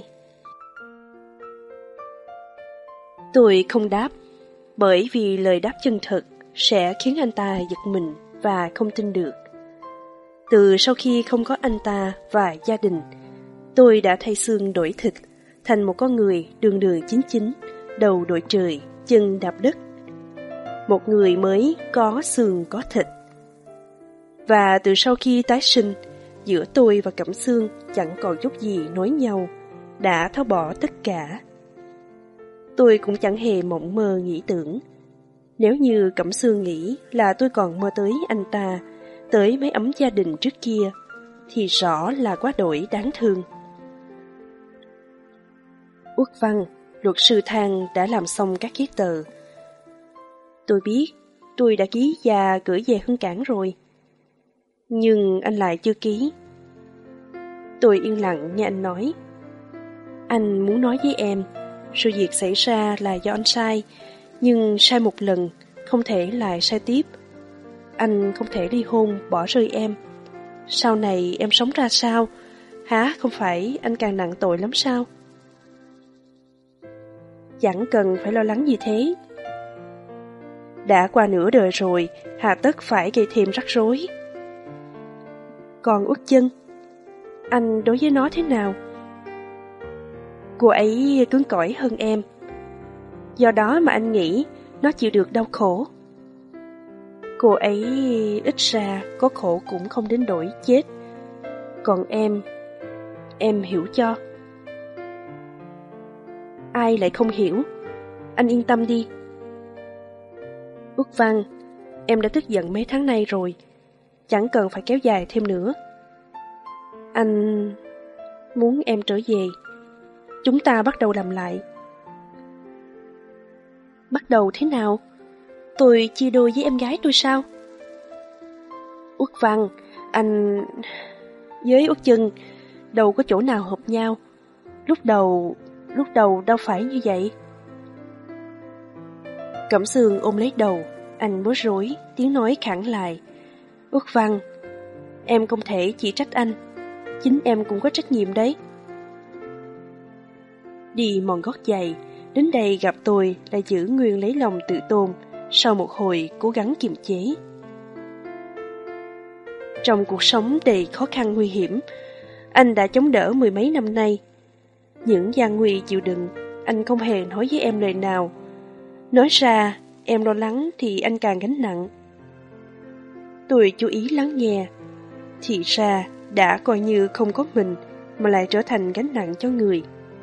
Tôi không đáp, bởi vì lời đáp chân thật sẽ khiến anh ta giật mình và không tin được. Từ sau khi không có anh ta và gia đình, tôi đã thay xương đổi thịt, thành một con người đường đường chính chính, đầu đội trời, chân đạp đất. Một người mới có xương có thịt. Và từ sau khi tái sinh, giữa tôi và Cẩm Sương chẳng còn chút gì nối nhau, đã tháo bỏ tất cả. Tôi cũng chẳng hề mộng mơ nghĩ tưởng. Nếu như Cẩm Sương nghĩ là tôi còn mơ tới anh ta, tới mái ấm gia đình trước kia, thì rõ là quá đổi đáng thương. Uất Văn, luật sư Thang đã làm xong các giấy tờ. Tôi biết, tôi đã ký và gửi về Hương Cảng rồi. Nhưng anh lại chưa ký. Tôi yên lặng nghe anh nói. Anh muốn nói với em, sự việc xảy ra là do anh sai, nhưng sai một lần, không thể lại sai tiếp. Anh không thể ly hôn, bỏ rơi em. Sau này em sống ra sao? Hả, không phải anh càng nặng tội lắm sao? Chẳng cần phải lo lắng như thế. Đã qua nửa đời rồi, hà tất phải gây thêm rắc rối. Còn Út Chân, anh đối với nó thế nào? Cô ấy cứng cỏi hơn em, do đó mà anh nghĩ nó chịu được đau khổ. Cô ấy ít ra có khổ cũng không đến nỗi chết. Còn em hiểu cho. Ai lại không hiểu? Anh yên tâm đi. Út Văn, em đã tức giận mấy tháng nay rồi, chẳng cần phải kéo dài thêm nữa. Anh muốn em trở về, chúng ta bắt đầu làm lại. Bắt đầu thế nào? Tôi chia đôi với em gái tôi sao? Út Văn, anh với Út Chân đâu có chỗ nào hợp nhau. Lúc đầu đâu phải như vậy. Cẩm Sương ôm lấy đầu, anh bối rối, tiếng nói khẳng lại. Út Văn, em không thể chỉ trách anh, chính em cũng có trách nhiệm đấy. Đi mòn gót giày, đến đây gặp tôi lại giữ nguyên lấy lòng tự tôn, sau một hồi cố gắng kiềm chế. Trong cuộc sống đầy khó khăn nguy hiểm, anh đã chống đỡ mười mấy năm nay. Những gian nguy chịu đựng, anh không hề nói với em lời nào. Nói ra, em lo lắng thì anh càng gánh nặng. Tôi chú ý lắng nghe. Thì ra, đã coi như không có mình, mà lại trở thành gánh nặng cho người.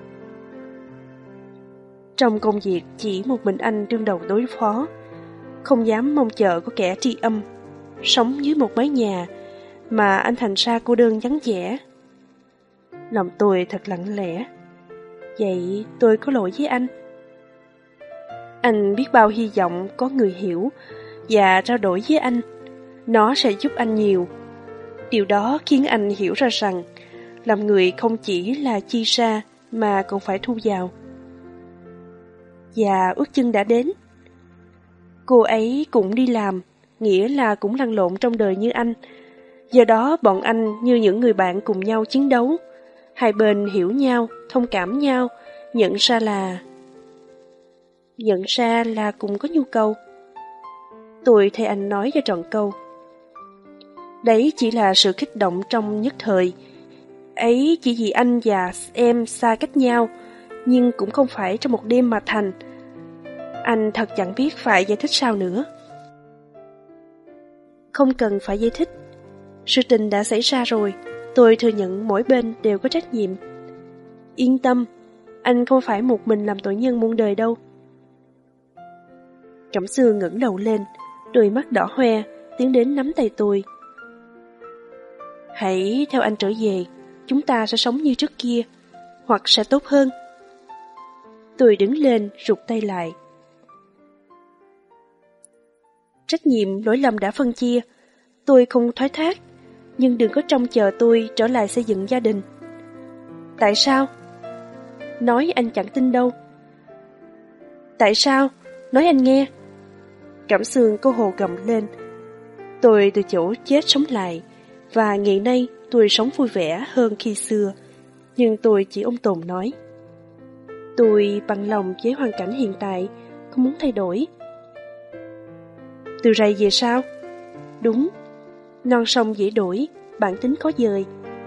Trong công việc chỉ một mình anh đương đầu đối phó, không dám mong chờ có kẻ tri âm. Sống dưới một mái nhà, mà anh thành ra cô đơn vắng vẻ. Lòng tôi thật lặng lẽ. Vậy tôi có lỗi với anh. Anh biết bao hy vọng có người hiểu và trao đổi với anh. Nó sẽ giúp anh nhiều. Điều đó khiến anh hiểu ra rằng làm người không chỉ là chi ra mà còn phải thu vào. Và Ước Chưng đã đến. Cô ấy cũng đi làm, nghĩa là cũng lăn lộn trong đời như anh. Do đó bọn anh như những người bạn cùng nhau chiến đấu. Hai bên hiểu nhau, thông cảm nhau, nhận ra là cùng có nhu cầu. Tôi thay anh nói cho trọn câu. Đấy chỉ là sự kích động trong nhất thời. Ấy chỉ vì anh và em xa cách nhau, nhưng cũng không phải trong một đêm mà thành. Anh thật chẳng biết phải giải thích sao nữa. Không cần phải giải thích. Sự tình đã xảy ra rồi. Tôi thừa nhận mỗi bên đều có trách nhiệm. Yên tâm, anh không phải một mình làm tội nhân muôn đời đâu. Cẩm Sương ngẩng đầu lên, đôi mắt đỏ hoe, tiến đến nắm tay tôi. Hãy theo anh trở về, chúng ta sẽ sống như trước kia, hoặc sẽ tốt hơn. Tôi đứng lên, rụt tay lại. Trách nhiệm lỗi lầm đã phân chia, tôi không thoái thác, nhưng đừng có trông chờ tôi trở lại xây dựng gia đình. Tại sao? Nói anh chẳng tin đâu. Tại sao? Nói anh nghe. Cẩm Sương cô hồ gầm lên. Tôi từ chỗ chết sống lại, và ngày nay tôi sống vui vẻ hơn khi xưa. Nhưng tôi chỉ ôm tồn nói. Tôi bằng lòng với hoàn cảnh hiện tại, không muốn thay đổi. Từ rày về sao? Đúng, non sông dễ đổi, bản tính khó dời.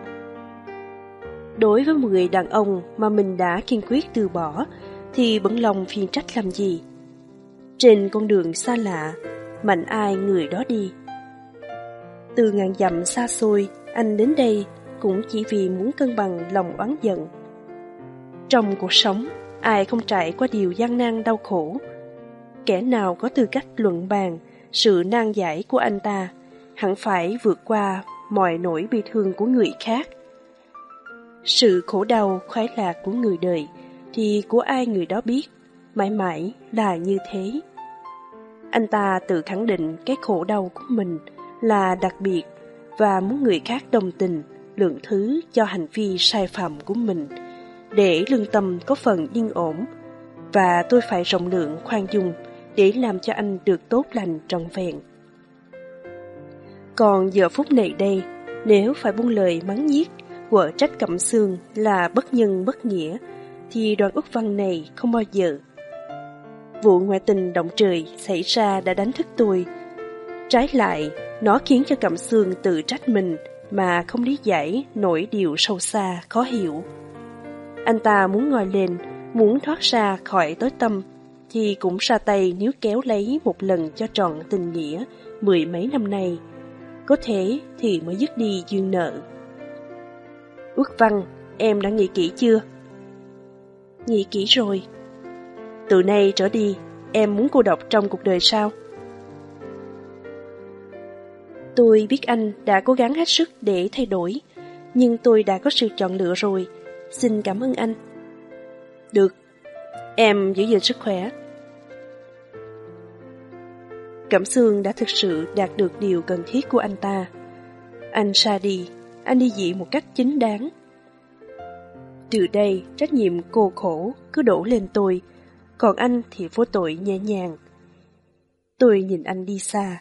Đối với một người đàn ông mà mình đã kiên quyết từ bỏ, thì bận lòng phiền trách làm gì? Trên con đường xa lạ, mạnh ai người đó đi. Từ ngàn dặm xa xôi, anh đến đây cũng chỉ vì muốn cân bằng lòng oán giận. Trong cuộc sống, ai không trải qua điều gian nan đau khổ. Kẻ nào có tư cách luận bàn sự nan giải của anh ta, hẳn phải vượt qua mọi nỗi bi thương của người khác. Sự khổ đau khoái lạc của người đời thì của ai người đó biết, mãi mãi là như thế. Anh ta tự khẳng định cái khổ đau của mình là đặc biệt và muốn người khác đồng tình, lượng thứ cho hành vi sai phạm của mình, để lương tâm có phần yên ổn, và tôi phải rộng lượng khoan dung để làm cho anh được tốt lành trọn vẹn. Còn giờ phút này đây, nếu phải buông lời mắng nhiếc, quở trách Cẩm Sương là bất nhân bất nghĩa, thì Đoàn Úc Văn này không bao giờ. Vụ ngoại tình động trời xảy ra đã đánh thức tôi. Trái lại, nó khiến cho Cẩm Sương tự trách mình mà không lý giải nỗi điều sâu xa, khó hiểu. Anh ta muốn ngoi lên, muốn thoát ra khỏi tối tăm, thì cũng ra tay níu kéo lấy một lần cho trọn tình nghĩa mười mấy năm nay. Có thế thì mới dứt đi duyên nợ. Ước Văn, em đã nghĩ kỹ chưa? Nghĩ kỹ rồi. Từ nay trở đi, em muốn cô độc trong cuộc đời sao? Tôi biết anh đã cố gắng hết sức để thay đổi, nhưng tôi đã có sự chọn lựa rồi. Xin cảm ơn anh. Được, em giữ gìn sức khỏe. Cẩm Sương đã thực sự đạt được điều cần thiết của anh ta. Anh ra đi, anh đi dị một cách chính đáng. Từ đây, trách nhiệm cô khổ cứ đổ lên tôi, còn anh thì vô tội nhẹ nhàng. Tôi nhìn anh đi xa.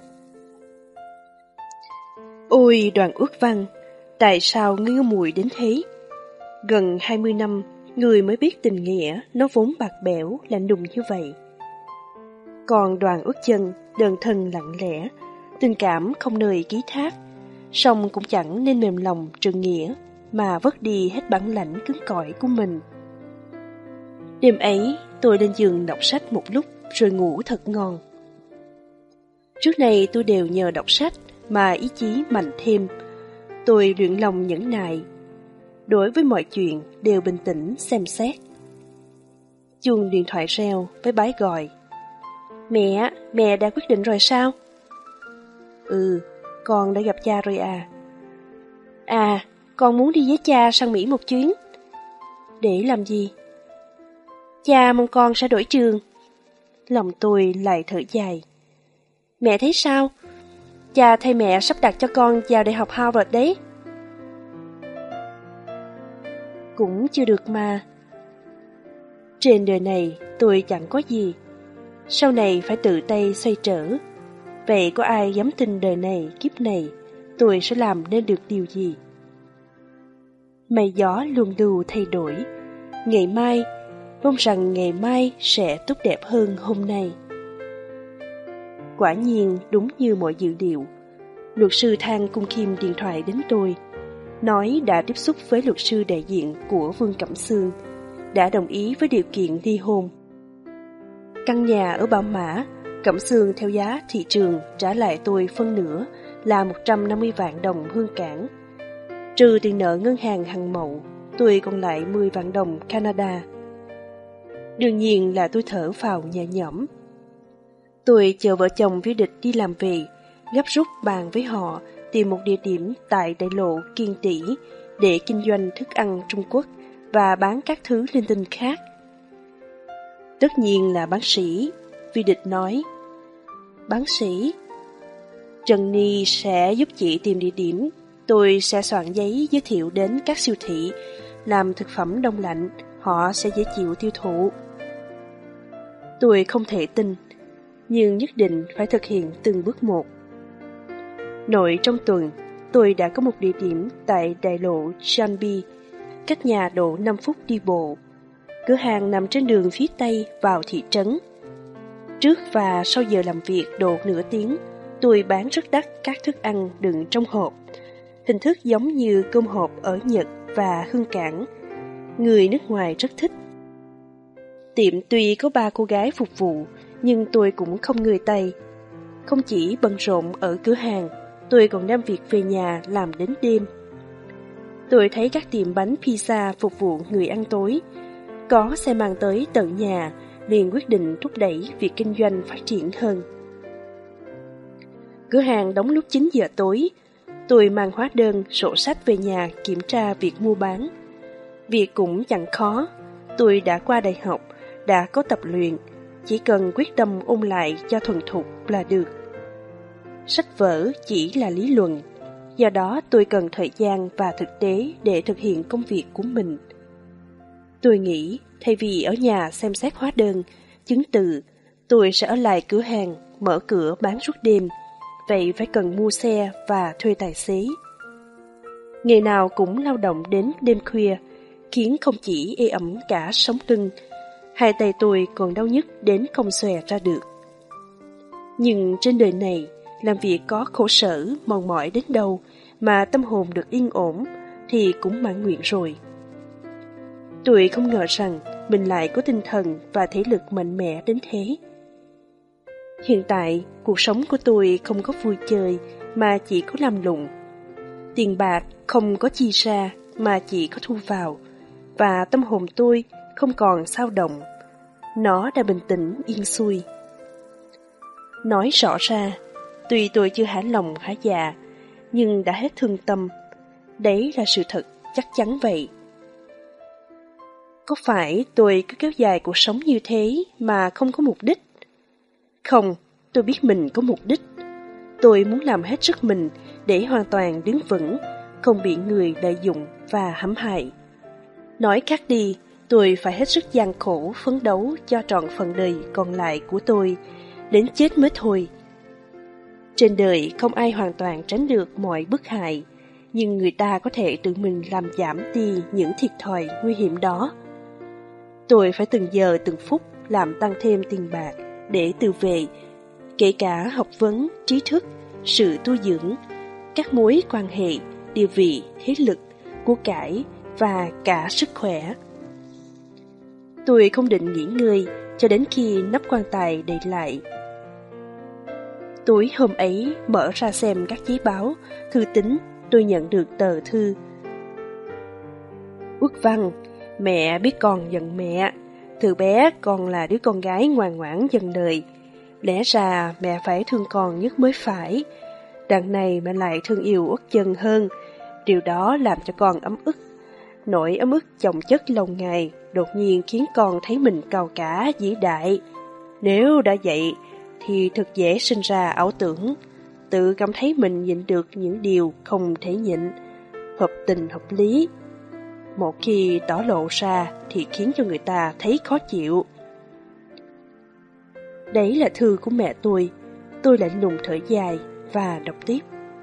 Ôi Đoàn Ước Văn, tại sao ngươi ngu muội đến thế? Gần 20 năm, người mới biết tình nghĩa nó vốn bạc bẽo, lạnh lùng như vậy. Còn Đoàn Ước Chân, đơn thân lặng lẽ, tình cảm không nơi ký thác, song cũng chẳng nên mềm lòng trượng nghĩa, mà vứt đi hết bản lãnh cứng cỏi của mình. Đêm ấy, tôi lên giường đọc sách một lúc rồi ngủ thật ngon. Trước này tôi đều nhờ đọc sách mà ý chí mạnh thêm. Tôi luyện lòng nhẫn nại, đối với mọi chuyện đều bình tĩnh xem xét. Chuông điện thoại reo với bái gọi. Mẹ đã quyết định rồi sao? Ừ, con đã gặp cha rồi à. À, con muốn đi với cha sang Mỹ một chuyến. Để làm gì? Cha mong con sẽ đổi trường. Lòng tôi lại thở dài. Mẹ thấy sao? Cha thay mẹ sắp đặt cho con vào đại học Harvard đấy. cũng chưa được mà. Trên đời này tôi chẳng có gì, sau này phải tự tay xoay trở. Vậy có ai dám tin đời này kiếp này tôi sẽ làm nên được điều gì? Mây gió luôn lưu thay đổi, ngày mai, mong rằng ngày mai sẽ tốt đẹp hơn hôm nay. Quả nhiên đúng như mọi dự liệu, luật sư Thang Cung Kim điện thoại đến tôi, nói đã tiếp xúc với luật sư đại diện của Vương Cẩm Sương, đã đồng ý với điều kiện ly hôn. Căn nhà ở Bảo Mã, Cẩm Sương theo giá thị trường trả lại tôi phân nửa là 150 vạn đồng hương cảng. Trừ tiền nợ ngân hàng Hằng Mậu, tôi còn lại 10 vạn đồng Canada. Đương nhiên là tôi thở phào nhẹ nhõm. Tôi chờ vợ chồng Vi Địch đi làm về, gấp rút bàn với họ tìm một địa điểm tại đại lộ Kiên Tỷ để kinh doanh thức ăn Trung Quốc và bán các thứ linh tinh khác. Tất nhiên là bác sĩ, Vi Địch nói. Bác sĩ? Trần Ni sẽ giúp chị tìm địa điểm, tôi sẽ soạn giấy giới thiệu đến các siêu thị, làm thực phẩm đông lạnh, họ sẽ dễ chịu tiêu thụ. Tôi không thể tin, nhưng nhất định phải thực hiện từng bước một. Nội trong tuần, tôi đã có một địa điểm tại đại lộ Chanbi, cách nhà độ 5 phút đi bộ. Cửa hàng nằm trên đường phía tây vào thị trấn. Trước và sau giờ làm việc độ nửa tiếng, tôi bán rất đắt các thức ăn đựng trong hộp, hình thức giống như cơm hộp ở Nhật và Hương Cảng. Người nước ngoài rất thích. Tiệm tuy có 3 cô gái phục vụ, nhưng tôi cũng không ngơi tay. Không chỉ bận rộn ở cửa hàng, tôi còn đem việc về nhà làm đến đêm. Tôi thấy các tiệm bánh pizza phục vụ người ăn tối, có xe mang tới tận nhà, liền quyết định thúc đẩy việc kinh doanh phát triển hơn. Cửa hàng đóng lúc 9 giờ tối, tôi mang hóa đơn, sổ sách về nhà kiểm tra việc mua bán. Việc cũng chẳng khó, tôi đã qua đại học, đã có tập luyện, chỉ cần quyết tâm ôn lại cho thuần thục là được. Sách vở chỉ là lý luận, do đó tôi cần thời gian và thực tế để thực hiện công việc của mình. Tôi nghĩ, thay vì ở nhà xem xét hóa đơn, chứng từ, tôi sẽ ở lại cửa hàng, mở cửa bán suốt đêm, vậy phải cần mua xe và thuê tài xế. Ngày nào cũng lao động đến đêm khuya, khiến không chỉ ê ẩm cả sống lưng, hai tay tôi còn đau nhức đến không xòe ra được. Nhưng trên đời này, làm việc có khổ sở, mòn mỏi đến đâu mà tâm hồn được yên ổn thì cũng mãn nguyện rồi. Tôi không ngờ rằng mình lại có tinh thần và thể lực mạnh mẽ đến thế. Hiện tại, cuộc sống của tôi không có vui chơi mà chỉ có làm lụng. Tiền bạc không có chi ra mà chỉ có thu vào, và tâm hồn tôi không còn xao động. Nó đã bình tĩnh yên xuôi. Nói rõ ra, tuy tôi chưa hả lòng hả dạ, nhưng đã hết thương tâm. Đấy là sự thật chắc chắn vậy. Có phải tôi cứ kéo dài cuộc sống như thế mà không có mục đích? Không, tôi biết mình có mục đích. Tôi muốn làm hết sức mình để hoàn toàn đứng vững, không bị người lợi dụng và hãm hại. Nói khác đi, tôi phải hết sức gian khổ phấn đấu cho trọn phần đời còn lại của tôi, đến chết mới thôi. Trên đời không ai hoàn toàn tránh được mọi bức hại, nhưng người ta có thể tự mình làm giảm đi những thiệt thòi nguy hiểm đó. Tôi phải từng giờ từng phút làm tăng thêm tiền bạc để tự vệ, kể cả học vấn, trí thức, sự tu dưỡng, các mối quan hệ, địa vị, thế lực, của cải và cả sức khỏe. Tôi không định nghỉ ngơi cho đến khi nắp quan tài đậy lại. Tối hôm ấy mở ra xem các giấy báo, thư tín, tôi nhận được tờ thư. Uất Văn, mẹ biết con giận mẹ. Từ bé con là đứa con gái ngoan ngoãn dâng lời. Lẽ ra mẹ phải thương con nhất mới phải. Đằng này mẹ lại thương yêu Uất Chân hơn. Điều đó làm cho con ấm ức. Nỗi ấm ức chồng chất lâu ngày đột nhiên khiến con thấy mình cao cả vĩ đại. Nếu đã vậy thì thật dễ sinh ra ảo tưởng, tự cảm thấy mình nhịn được những điều không thể nhịn, hợp tình hợp lý. một khi tỏ lộ ra thì khiến cho người ta thấy khó chịu. Đấy là thư của mẹ tôi lạnh lùng thở dài và đọc tiếp.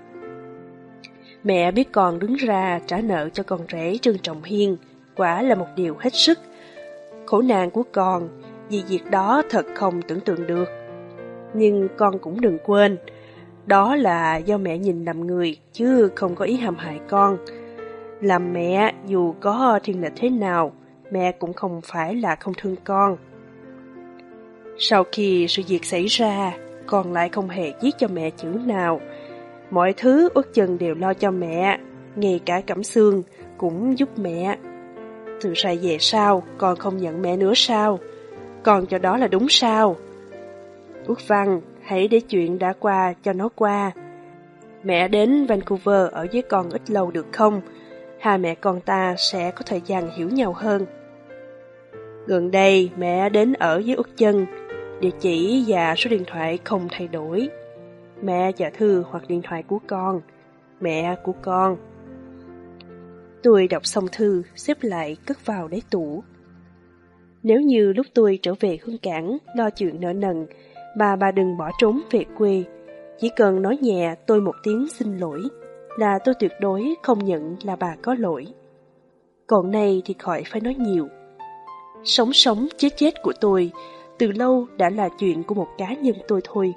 Mẹ biết con đứng ra trả nợ cho con rể Trương Trọng Hiên, quả là một điều hết sức. Khổ nạn của con vì việc đó thật không tưởng tượng được. Nhưng con cũng đừng quên, đó là do mẹ nhìn lầm người chứ không có ý hãm hại con. Làm mẹ dù có thiên lệch thế nào, mẹ cũng không phải là không thương con. Sau khi sự việc xảy ra, con lại không hề viết cho mẹ chữ nào. Mọi thứ Uất Chân đều lo cho mẹ, ngay cả Cẩm Sương cũng giúp mẹ. Từ nay về sau, con không giận mẹ nữa sao? Con cho đó là đúng sao? Uất Văn, hãy để chuyện đã qua cho nó qua. Mẹ đến Vancouver ở với con ít lâu được không? Hai mẹ con ta sẽ có thời gian hiểu nhau hơn. Gần đây mẹ đến ở với Uất Chân, địa chỉ và số điện thoại không thay đổi. Mẹ và thư hoặc điện thoại của con, mẹ của con. Tôi đọc xong thư, xếp lại cất vào đáy tủ. Nếu như lúc tôi trở về Hương Cảng lo chuyện nợ nần, bà đừng bỏ trốn về quê. Chỉ cần nói nhẹ tôi một tiếng xin lỗi là tôi tuyệt đối không nhận là bà có lỗi. Còn nay thì khỏi phải nói nhiều. Sống chết của tôi từ lâu đã là chuyện của một cá nhân tôi thôi.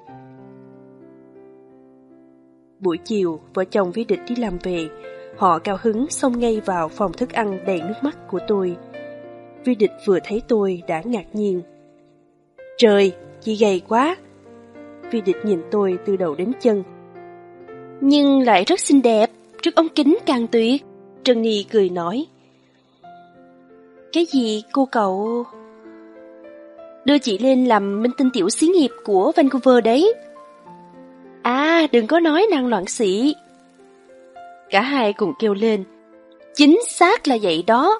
Buổi chiều, vợ chồng Vi Địch đi làm về, họ cao hứng xông ngay vào phòng thức ăn đầy nước mắt của tôi. Vi Địch vừa thấy tôi đã ngạc nhiên. Trời, chị gầy quá! Vi Địch nhìn tôi từ đầu đến chân. Nhưng lại rất xinh đẹp, trước ống kính càng tuyệt. Trân Ni cười nói. Cái gì cô cậu? Đưa chị lên làm minh tinh tiểu xí nghiệp của Vancouver đấy. À, đừng có nói năng loạn xị. Cả hai cùng kêu lên. Chính xác là vậy đó.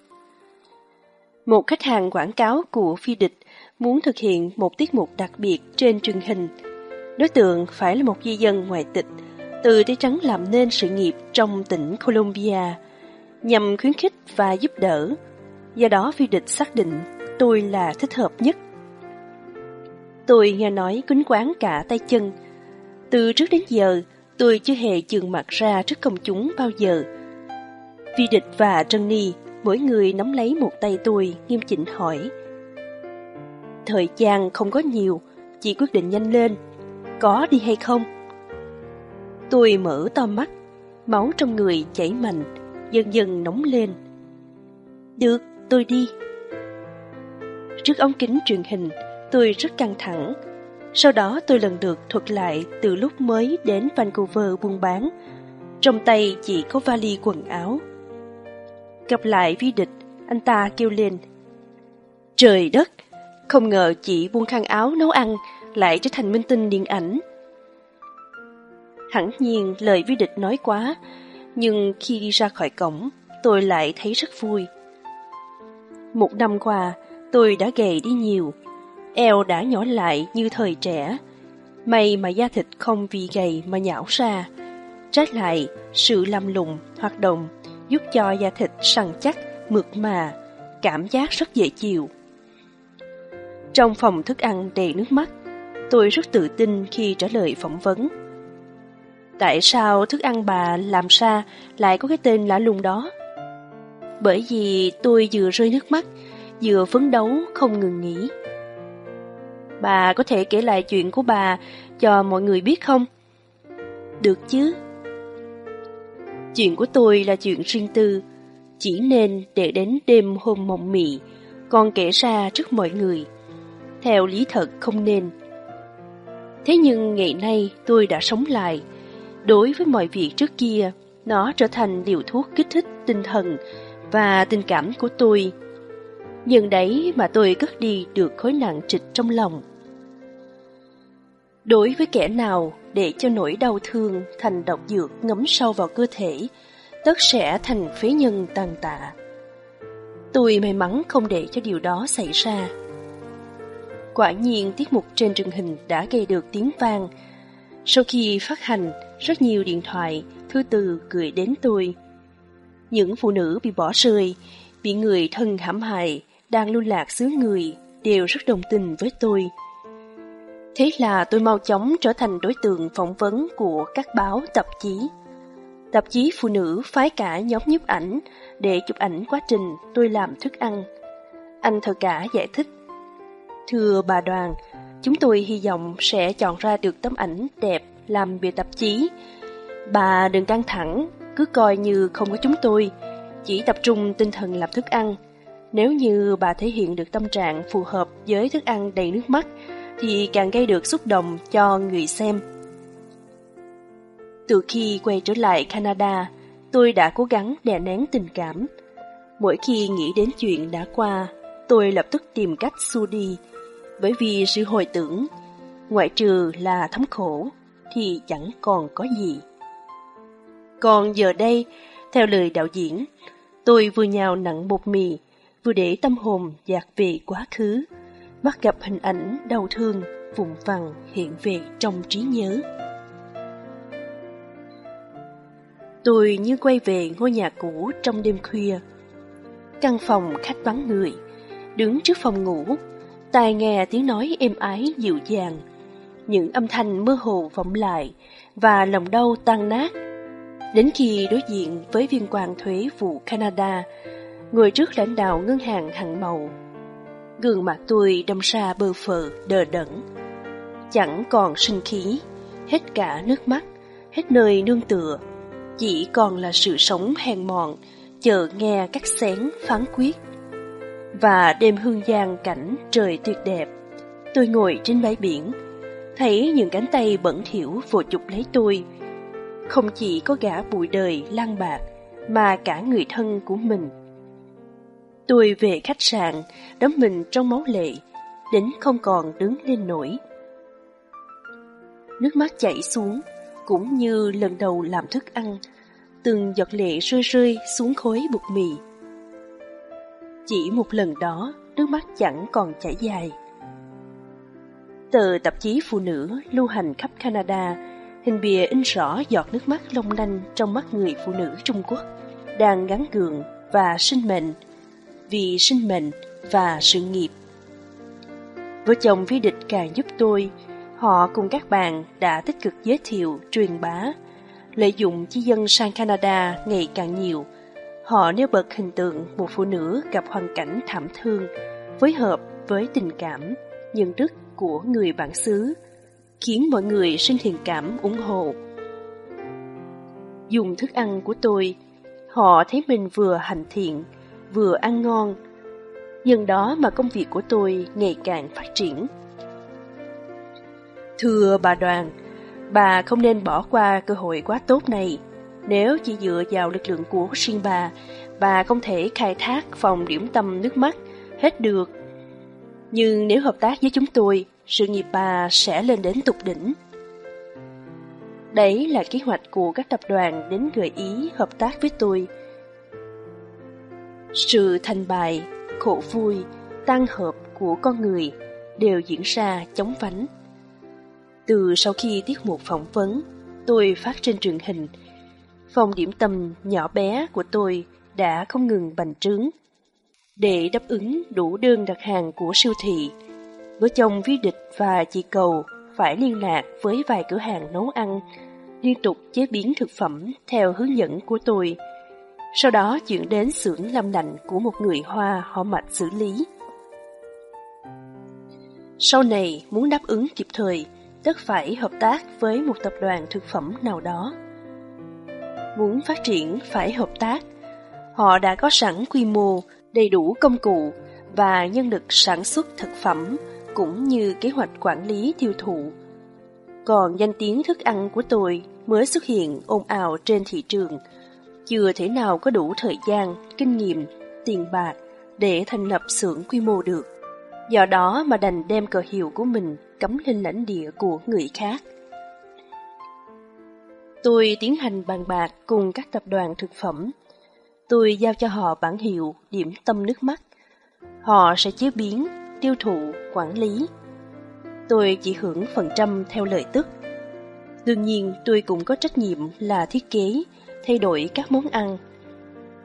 Một khách hàng quảng cáo của Vi Địch muốn thực hiện một tiết mục đặc biệt trên truyền hình. Đối tượng phải là một di dân ngoại tịch, từ Tây Trắng làm nên sự nghiệp trong tỉnh Columbia, nhằm khuyến khích và giúp đỡ. Do đó Vi Địch xác định tôi là thích hợp nhất. Tôi nghe nói quýnh quán cả tay chân. Từ trước đến giờ, tôi chưa hề chườm mặt ra trước công chúng bao giờ. Vi Địch và Trân Ni, mỗi người nắm lấy một tay tôi, nghiêm chỉnh hỏi. Thời gian không có nhiều, chị quyết định nhanh lên, có đi hay không? Tôi mở to mắt, máu trong người chảy mạnh, dần dần nóng lên. Được, tôi đi. Trước ống kính truyền hình, tôi rất căng thẳng. Sau đó tôi lần lượt thuật lại từ lúc mới đến Vancouver buôn bán. Trong tay chỉ có vali quần áo. Gặp lại Vi Địch, anh ta kêu lên. Trời đất, không ngờ chị buôn khăn áo nấu ăn lại trở thành minh tinh điện ảnh. Hẳn nhiên lời Vi Địch nói quá, nhưng khi đi ra khỏi cổng, tôi lại thấy rất vui. Một năm qua, tôi đã gầy đi nhiều, eo đã nhỏ lại như thời trẻ. May mà da thịt không vì gầy mà nhão ra. Trái lại, sự lăm lùng, hoạt động giúp cho da thịt săn chắc, mượt mà, cảm giác rất dễ chịu. Trong phòng thức ăn đầy nước mắt, tôi rất tự tin khi trả lời phỏng vấn. Tại sao thức ăn bà làm ra lại có cái tên lạ lùng đó? Bởi vì tôi vừa rơi nước mắt, vừa phấn đấu không ngừng nghỉ. Bà có thể kể lại chuyện của bà cho mọi người biết không? Được chứ. Chuyện của tôi là chuyện riêng tư, chỉ nên để đến đêm hôm mộng mị, còn kể ra trước mọi người. Theo lý thật không nên. Thế nhưng ngày nay tôi đã sống lại. Đối với mọi việc trước kia, nó trở thành liều thuốc kích thích tinh thần và tình cảm của tôi. Nhưng đấy mà tôi cất đi được khối nặng trịch trong lòng. Đối với kẻ nào để cho nỗi đau thương thành độc dược ngấm sâu vào cơ thể, tất sẽ thành phế nhân tàn tạ. Tôi may mắn không để cho điều đó xảy ra. Quả nhiên tiết mục trên truyền hình đã gây được tiếng vang. Sau khi phát hành, rất nhiều điện thoại, thư từ gửi đến tôi. Những phụ nữ bị bỏ rơi, bị người thân hãm hại, đang lưu lạc xứ người đều rất đồng tình với tôi. Thế là tôi mau chóng trở thành đối tượng phỏng vấn của các báo tạp chí. Tạp chí phụ nữ phái cả nhóm nhiếp ảnh để chụp ảnh quá trình tôi làm thức ăn. Anh thợ cả giải thích: "Thưa bà Đoàn, chúng tôi hy vọng sẽ chọn ra được tấm ảnh đẹp làm bìa tạp chí. Bà đừng căng thẳng, cứ coi như không có chúng tôi, chỉ tập trung tinh thần làm thức ăn. Nếu như bà thể hiện được tâm trạng phù hợp với thức ăn đầy nước mắt, thì càng gây được xúc động cho người xem." Từ khi quay trở lại Canada, tôi đã cố gắng đè nén tình cảm. Mỗi khi nghĩ đến chuyện đã qua, tôi lập tức tìm cách xua đi, bởi vì sự hồi tưởng, ngoại trừ là thống khổ, thì chẳng còn có gì. Còn giờ đây, theo lời đạo diễn, tôi vừa nhào nặng bột mì, vừa để tâm hồn dạt về quá khứ, bắt gặp hình ảnh đau thương, vùng vằng hiện về trong trí nhớ. Tôi như quay về ngôi nhà cũ trong đêm khuya. Căn phòng khách vắng người, đứng trước phòng ngủ, tai nghe tiếng nói êm ái dịu dàng, những âm thanh mơ hồ vọng lại và lòng đau tan nát. Đến khi đối diện với viên quan thuế vụ Canada, ngồi trước lãnh đạo ngân hàng hạng màu, gương mặt tôi đâm ra bơ phờ đờ đẫn, chẳng còn sinh khí, hết cả nước mắt, hết nơi nương tựa, chỉ còn là sự sống hèn mọn, chờ nghe các xén phán quyết. Và đêm hương giang cảnh trời tuyệt đẹp, tôi ngồi trên bãi biển, thấy những cánh tay bẩn thỉu vồ chụp lấy tôi. Không chỉ có gã bụi đời lang bạc, mà cả người thân của mình. Tôi về khách sạn, đắm mình trong máu lệ, đến không còn đứng lên nổi. Nước mắt chảy xuống, cũng như lần đầu làm thức ăn, từng giọt lệ rơi rơi xuống khối bột mì. Chỉ một lần đó, nước mắt chẳng còn chảy dài. Tờ tạp chí phụ nữ lưu hành khắp Canada, hình bìa in rõ giọt nước mắt long lanh trong mắt người phụ nữ Trung Quốc đang gắng gượng và sinh mệnh, vì sinh mệnh và sự nghiệp. Vợ chồng Vi Địch càng giúp tôi. Họ cùng các bạn đã tích cực giới thiệu, truyền bá, lợi dụng chi dân sang Canada ngày càng nhiều. Họ nêu bật hình tượng một phụ nữ gặp hoàn cảnh thảm thương, phối hợp với tình cảm, nhân đức của người bản xứ, khiến mọi người sinh thiện cảm ủng hộ. Dùng thức ăn của tôi, họ thấy mình vừa hành thiện, vừa ăn ngon. Nhân đó mà công việc của tôi ngày càng phát triển. Thưa bà Đoàn, bà không nên bỏ qua cơ hội quá tốt này. Nếu chỉ dựa vào lực lượng của riêng bà không thể khai thác phòng điểm tâm nước mắt hết được. Nhưng nếu hợp tác với chúng tôi, sự nghiệp bà sẽ lên đến tột đỉnh. Đấy là kế hoạch của các tập đoàn đến gợi ý hợp tác với tôi. Sự thành bại, khổ vui, tan hợp của con người đều diễn ra chóng vánh. Từ sau khi tiết mục phỏng vấn, tôi phát trên truyền hình, phòng điểm tâm nhỏ bé của tôi đã không ngừng bành trướng. Để đáp ứng đủ đơn đặt hàng của siêu thị, vợ chồng Vi Địch và chị Cầu phải liên lạc với vài cửa hàng nấu ăn, liên tục chế biến thực phẩm theo hướng dẫn của tôi. Sau đó chuyển đến xưởng làm lạnh của một người Hoa họ Mạch xử lý. Sau này muốn đáp ứng kịp thời, tất phải hợp tác với một tập đoàn thực phẩm nào đó. Muốn phát triển phải hợp tác. Họ đã có sẵn quy mô, đầy đủ công cụ và nhân lực sản xuất thực phẩm, cũng như kế hoạch quản lý tiêu thụ. Còn danh tiếng thức ăn của tôi mới xuất hiện ồn ào trên thị trường, chưa thể nào có đủ thời gian, kinh nghiệm, tiền bạc để thành lập xưởng quy mô được. Do đó mà đành đem cờ hiệu của mình cắm lên lãnh địa của người khác. Tôi tiến hành bàn bạc cùng các tập đoàn thực phẩm. Tôi giao cho họ bản hiệu điểm tâm nước mắt. Họ sẽ chế biến, tiêu thụ, quản lý. Tôi chỉ hưởng phần trăm theo lợi tức. Đương nhiên tôi cũng có trách nhiệm là thiết kế, thay đổi các món ăn.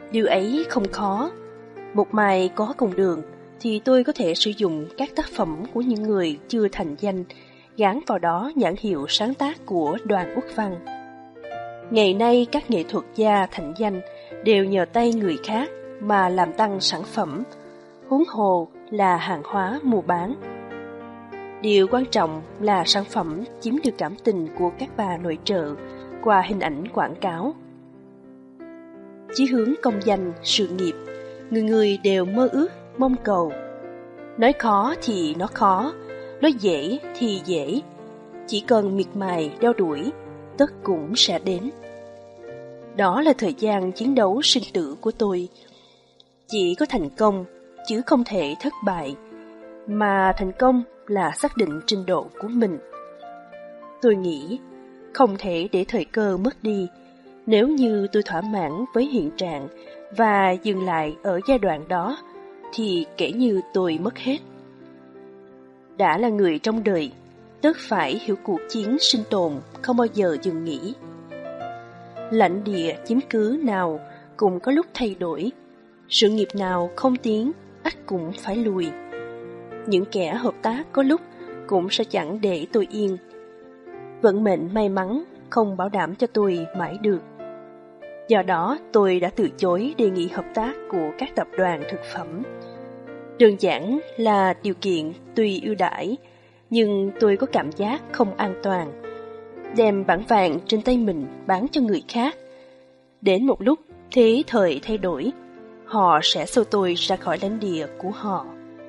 Điều ấy không khó. Một mai có cùng đường thì tôi có thể sử dụng các tác phẩm của những người chưa thành danh, gắn vào đó nhãn hiệu sáng tác của Đoàn Uất Văn. Ngày nay các nghệ thuật gia thành danh đều nhờ tay người khác mà làm tăng sản phẩm, huống hồ là hàng hóa mua bán. Điều quan trọng là sản phẩm chiếm được cảm tình của các bà nội trợ qua hình ảnh quảng cáo. Chí hướng công danh, sự nghiệp, người người đều mơ ước, mong cầu. Nói khó thì nó khó, nói dễ thì dễ. Chỉ cần miệt mài đeo đuổi, tất cũng sẽ đến. Đó là thời gian chiến đấu sinh tử của tôi. Chỉ có thành công, chứ không thể thất bại. Mà thành công là xác định trình độ của mình. Tôi nghĩ, không thể để thời cơ mất đi. Nếu như tôi thỏa mãn với hiện trạng và dừng lại ở giai đoạn đó, thì kể như tôi mất hết. Đã là người trong đời, tất phải hiểu cuộc chiến sinh tồn không bao giờ dừng nghỉ. Lãnh địa chiếm cứ nào cũng có lúc thay đổi, sự nghiệp nào không tiến, ắt cũng phải lùi. Những kẻ hợp tác có lúc cũng sẽ chẳng để tôi yên. Vận mệnh may mắn không bảo đảm cho tôi mãi được. Do đó tôi đã từ chối đề nghị hợp tác của các tập đoàn thực phẩm. Đơn giản là điều kiện tuy ưu đãi, nhưng tôi có cảm giác không an toàn. Đem bản vàng trên tay mình bán cho người khác. Đến một lúc thế thời thay đổi, họ sẽ xô tôi ra khỏi lãnh địa của họ.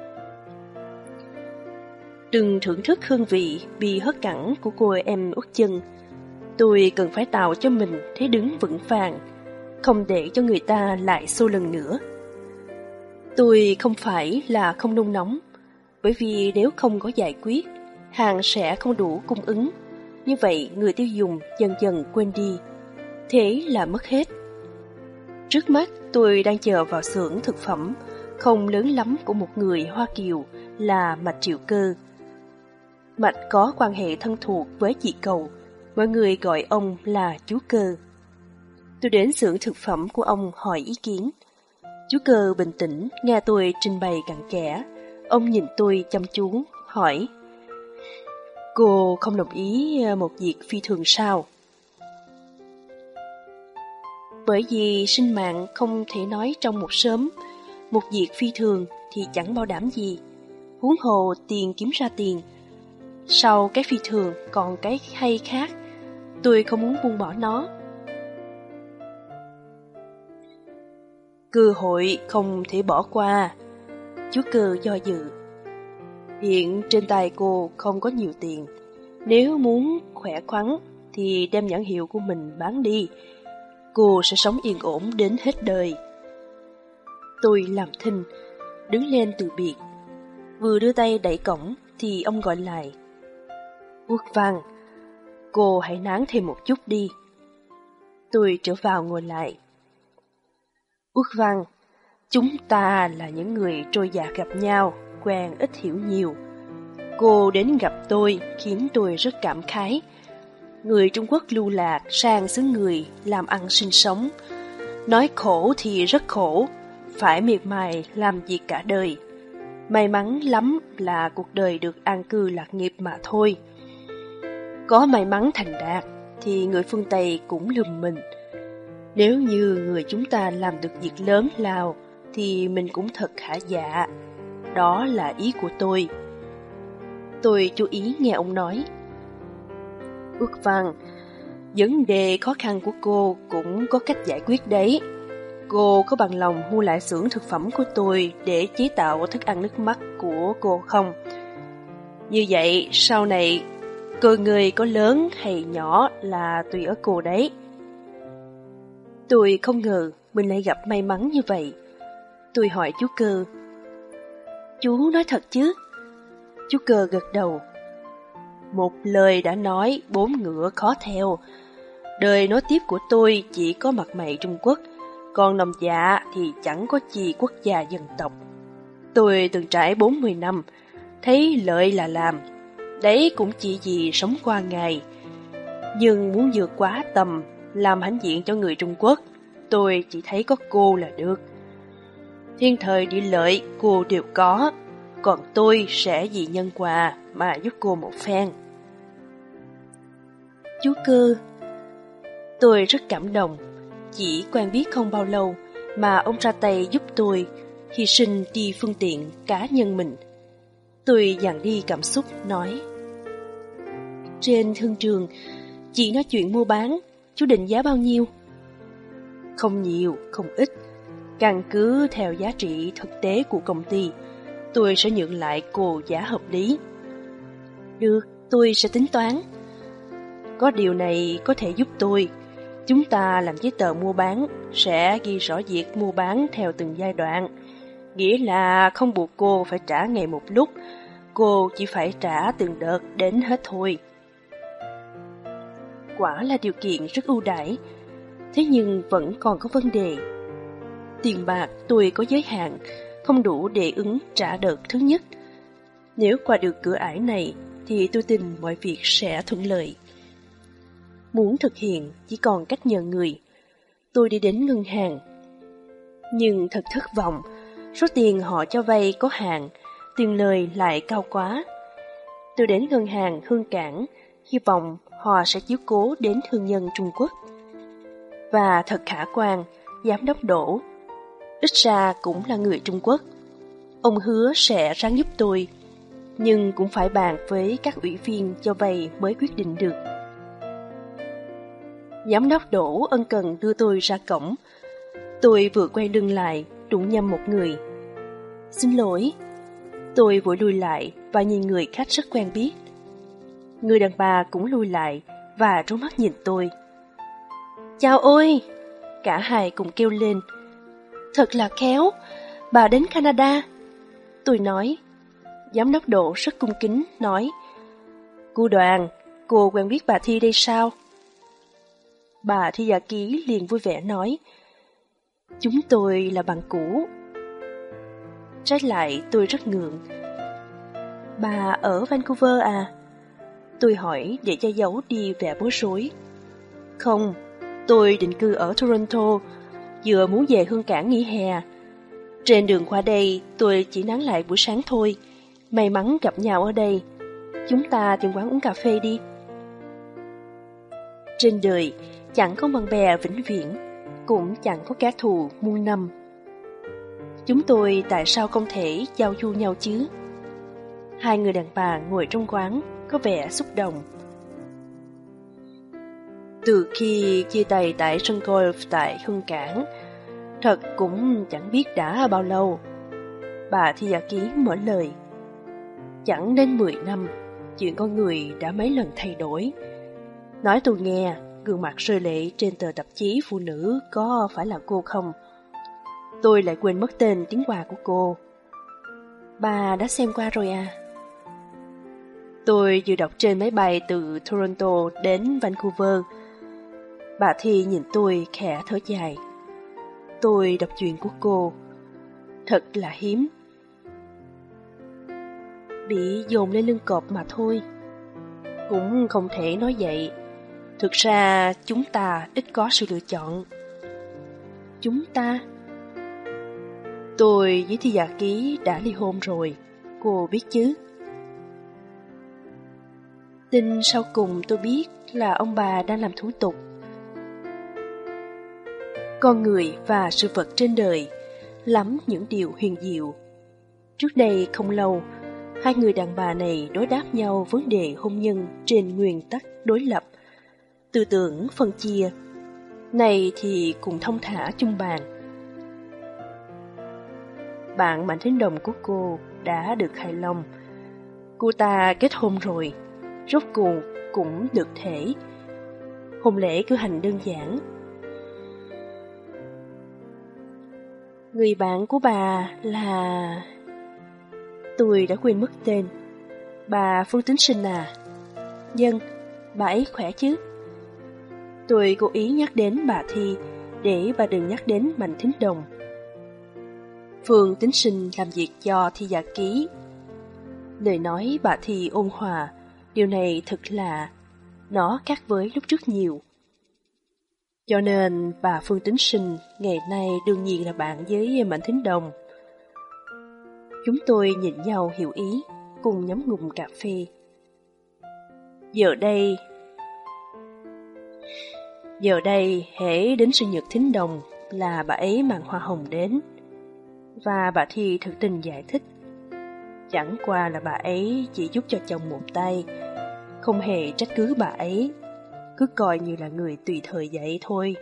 Đừng thưởng thức hương vị bị hất cẳng của cô em Út Chân. Tôi cần phải tạo cho mình thế đứng vững vàng, không để cho người ta lại xô lần nữa. Tôi không phải là không nôn nóng, bởi vì nếu không có giải quyết, hàng sẽ không đủ cung ứng. Như vậy người tiêu dùng dần dần quên đi, thế là mất hết. Trước mắt tôi đang chờ vào xưởng thực phẩm không lớn lắm của một người Hoa Kiều là Mạch Triệu Cơ. Mạch có quan hệ thân thuộc với chị Cầu, mọi người gọi ông là chú Cơ. Tôi đến xưởng thực phẩm của ông hỏi ý kiến. Chú Cơ bình tĩnh nghe tôi trình bày cặn kẽ. Ông nhìn tôi chăm chú, hỏi: "Cô không đồng ý một việc phi thường sao?" Bởi vì sinh mạng không thể nói trong một sớm, một việc phi thường thì chẳng bảo đảm gì. Huống hồ tiền kiếm ra tiền. Sau cái phi thường còn cái hay khác, tôi không muốn buông bỏ nó. Cơ hội không thể bỏ qua. Chú Cơ do dự. Hiện trên tay cô không có nhiều tiền. Nếu muốn khỏe khoắn thì đem nhãn hiệu của mình bán đi. Cô sẽ sống yên ổn đến hết đời. Tôi làm thinh, đứng lên từ biệt. Vừa đưa tay đẩy cổng thì ông gọi lại: "Uất Văn, cô hãy nán thêm một chút đi." Tôi trở vào ngồi lại. "Uất Văn, chúng ta là những người trôi dạt gặp nhau, quen ít hiểu nhiều. Cô đến gặp tôi khiến tôi rất cảm khái. Người Trung Quốc lưu lạc sang xứ người làm ăn sinh sống. Nói khổ thì rất khổ, phải miệt mài làm việc cả đời. May mắn lắm là cuộc đời được an cư lạc nghiệp mà thôi. Có may mắn thành đạt thì người phương Tây cũng lườm mình. Nếu như người chúng ta làm được việc lớn lao thì mình cũng thật hả dạ. Đó là ý của tôi." Tôi chú ý nghe ông nói. "Uất Văn, vấn đề khó khăn của cô cũng có cách giải quyết đấy. Cô có bằng lòng mua lại xưởng thực phẩm của tôi để chế tạo thức ăn nước mắt của cô không? Như vậy sau này cơ người có lớn hay nhỏ là tùy ở cô đấy." Tôi không ngờ mình lại gặp may mắn như vậy. Tôi hỏi chú Cơ: "Chú nói thật chứ?" Chú Cơ gật đầu. "Một lời đã nói, 4 ngựa khó theo. Đời nối tiếp của tôi chỉ có mặt mày Trung Quốc, còn lòng dạ thì chẳng có chi quốc gia dân tộc. Tôi từng trải 40 năm, thấy lợi là làm, đấy cũng chỉ vì sống qua ngày. Nhưng muốn vượt quá tầm, làm hãnh diện cho người Trung Quốc Tôi chỉ thấy có cô là được. Thiên thời địa lợi cô đều có, còn tôi sẽ vì nhân quả mà giúp cô một phen. Chú Cơ, tôi rất cảm động. Chỉ quen biết không bao lâu mà ông ra tay giúp tôi, hy sinh đi phương tiện cá nhân mình. Tôi dằn đi cảm xúc nói: trên thương trường, chị nói chuyện mua bán, chú định giá bao nhiêu? Không nhiều, không ít. Căn cứ theo giá trị thực tế của công ty, tôi sẽ nhượng lại cô giá hợp lý. Được, tôi sẽ tính toán. Có điều này có thể giúp tôi. Chúng ta làm giấy tờ mua bán, sẽ ghi rõ việc mua bán theo từng giai đoạn. Nghĩa là không buộc cô phải trả ngày một lúc, cô chỉ phải trả từng đợt đến hết thôi. Quả là điều kiện rất ưu đãi, thế nhưng vẫn còn có vấn đề. Tiền bạc tôi có giới hạn, không đủ để ứng trả đợt thứ nhất. Nếu qua được cửa ải này thì tôi tin mọi việc sẽ thuận lợi. Muốn thực hiện chỉ còn cách nhờ người. Tôi đi đến ngân hàng, nhưng thật thất vọng. Số tiền họ cho vay có hạn, tiền lời lại cao quá. Tôi đến ngân hàng Hương Cảng, hy vọng họ sẽ chiếu cố đến thương nhân Trung Quốc. Và thật khả quan, giám đốc Đỗ ít ra cũng là người Trung Quốc. Ông hứa sẽ ráng giúp tôi, nhưng cũng phải bàn với các ủy viên cho vay mới quyết định được. Giám đốc Đỗ ân cần đưa tôi ra cổng. Tôi vừa quay lưng lại, đụng nhầm một người. Xin lỗi. Tôi vội lùi lại và nhìn người khách rất quen biết. Người đàn bà cũng lùi lại và trố mắt nhìn tôi. Chào ôi! Cả hai cùng kêu lên. Thật là khéo, bà đến Canada. Tôi nói. Giám đốc Đỗ rất cung kính nói: Cô Đoàn, cô quen biết bà Thi đây sao? Bà Thi Giả Ký liền vui vẻ nói: Chúng tôi là bạn cũ. Trái lại tôi rất ngượng. Bà ở Vancouver à? Tôi hỏi để che giấu đi vẻ bối rối. Không, tôi định cư ở Toronto, vừa muốn về Hương Cảng nghỉ hè. Trên đường qua đây tôi chỉ nán lại buổi sáng thôi. May mắn gặp nhau ở đây. Chúng ta tìm quán uống cà phê đi. Trên đời chẳng có bạn bè vĩnh viễn, cũng chẳng có kẻ thù muôn năm. Chúng tôi tại sao không thể giao du nhau chứ? Hai người đàn bà ngồi trong quán có vẻ xúc động. Từ khi chia tay tại sân golf tại Hương Cảng, thật cũng chẳng biết đã bao lâu. Bà Thi Giả Ký mở lời. Chẳng đến 10 năm, chuyện con người đã mấy lần thay đổi. Nói tôi nghe, gương mặt rơi lệ trên tờ tạp chí phụ nữ có phải là cô không? Tôi lại quên mất tên tiếng Hoa của cô. Bà đã xem qua rồi à? Tôi vừa đọc trên máy bay từ Toronto đến Vancouver. Bà Thi nhìn tôi khẽ thở dài. Tôi đọc chuyện của cô. Thật là hiếm. Bị dồn lên lưng cọp mà thôi. Cũng không thể nói vậy. Thực ra chúng ta ít có sự lựa chọn. Chúng ta? Tôi với Thi Giả Ký đã ly hôn rồi, cô biết chứ? Tin sau cùng tôi biết là ông bà đang làm thủ tục. Con người và sự vật trên đời lắm những điều huyền diệu. Trước đây không lâu, hai người đàn bà này đối đáp nhau vấn đề hôn nhân trên nguyên tắc đối lập, tư tưởng phân chia. Này thì cùng thông thả chung bàn. Bạn Mạnh Thính Đồng của cô đã được hài lòng. Cô ta kết hôn rồi, rốt cuộc cũng được thể. Hôn lễ cử hành đơn giản. Người bạn của bà là... Tôi đã quên mất tên. Bà Phương Tín Sinh à? Dân, bà ấy khỏe chứ? Tôi cố ý nhắc đến bà Thi để bà đừng nhắc đến Mạnh Thính Đồng. Phương Tín Sinh làm việc cho Thi Giả Ký. Lời nói bà Thi ôn hòa, điều này thật lạ. Nó khác với lúc trước nhiều. Cho nên bà Phương Tính Sinh ngày nay đương nhiên là bạn với Mạnh Thính Đồng. Chúng tôi nhìn nhau hiểu ý, cùng nhấm ngụm cà phê. Giờ đây hễ đến sinh nhật Thính Đồng là bà ấy mang hoa hồng đến. Và bà Thi thực tình giải thích. Chẳng qua là bà ấy chỉ giúp cho chồng một tay, không hề trách cứ bà ấy, cứ coi như là người tùy thời vậy thôi.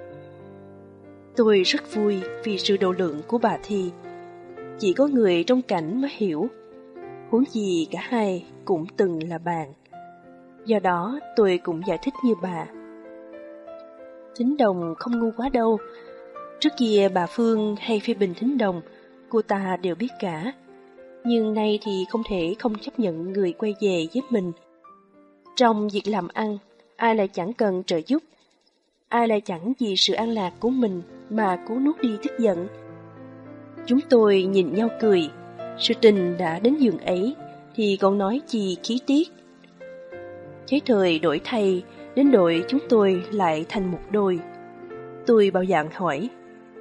Tôi rất vui vì sự độ lượng của bà Thi. Chỉ có người trong cảnh mới hiểu, huống gì cả hai cũng từng là bạn. Do đó tôi cũng giải thích như bà. Thính Đồng không ngu quá đâu. Trước kia bà Phương hay phê bình Thính Đồng, cô ta đều biết cả. Nhưng nay thì không thể không chấp nhận người quay về giúp mình. Trong việc làm ăn, ai lại chẳng cần trợ giúp, ai lại chẳng vì sự an lạc của mình mà cố nuốt đi tức giận. Chúng tôi nhìn nhau cười, sự tình đã đến giường ấy thì còn nói chi khí tiết. Thế thời đổi thay, đến đội chúng tôi lại thành một đôi. Tôi bạo dạn hỏi,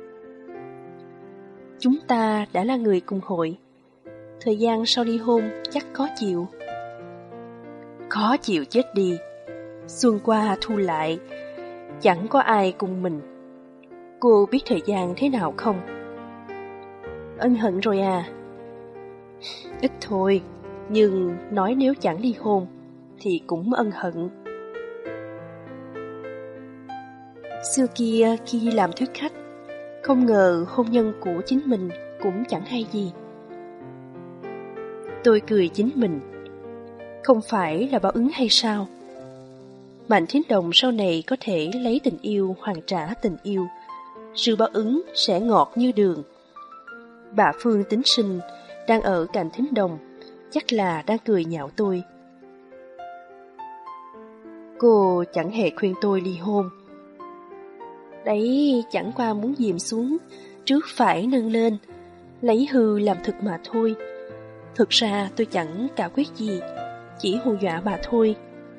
chúng ta đã là người cùng hội, thời gian sau ly hôn chắc khó chịu. Khó chịu chết đi. Xuân qua thu lại, chẳng có ai cùng mình. Cô biết thời gian thế nào không? Ân hận rồi à? Ít thôi, nhưng nói nếu chẳng ly hôn thì cũng ân hận. Xưa kia khi làm thuyết khách, không ngờ hôn nhân của chính mình cũng chẳng hay gì. Tôi cười chính mình. Không phải là báo ứng hay sao? Mạnh Thính Đồng sau này có thể lấy tình yêu hoàn trả tình yêu. Sự báo ứng sẽ ngọt như đường. Bà Phương Tính Sinh đang ở cạnh Thính Đồng, chắc là đang cười nhạo tôi. Cô chẳng hề khuyên tôi ly hôn. Đấy chẳng qua muốn dìm xuống, trước phải nâng lên, lấy hư làm thực mà thôi. Thực ra tôi chẳng cả quyết gì, chỉ hù dọa bà thôi.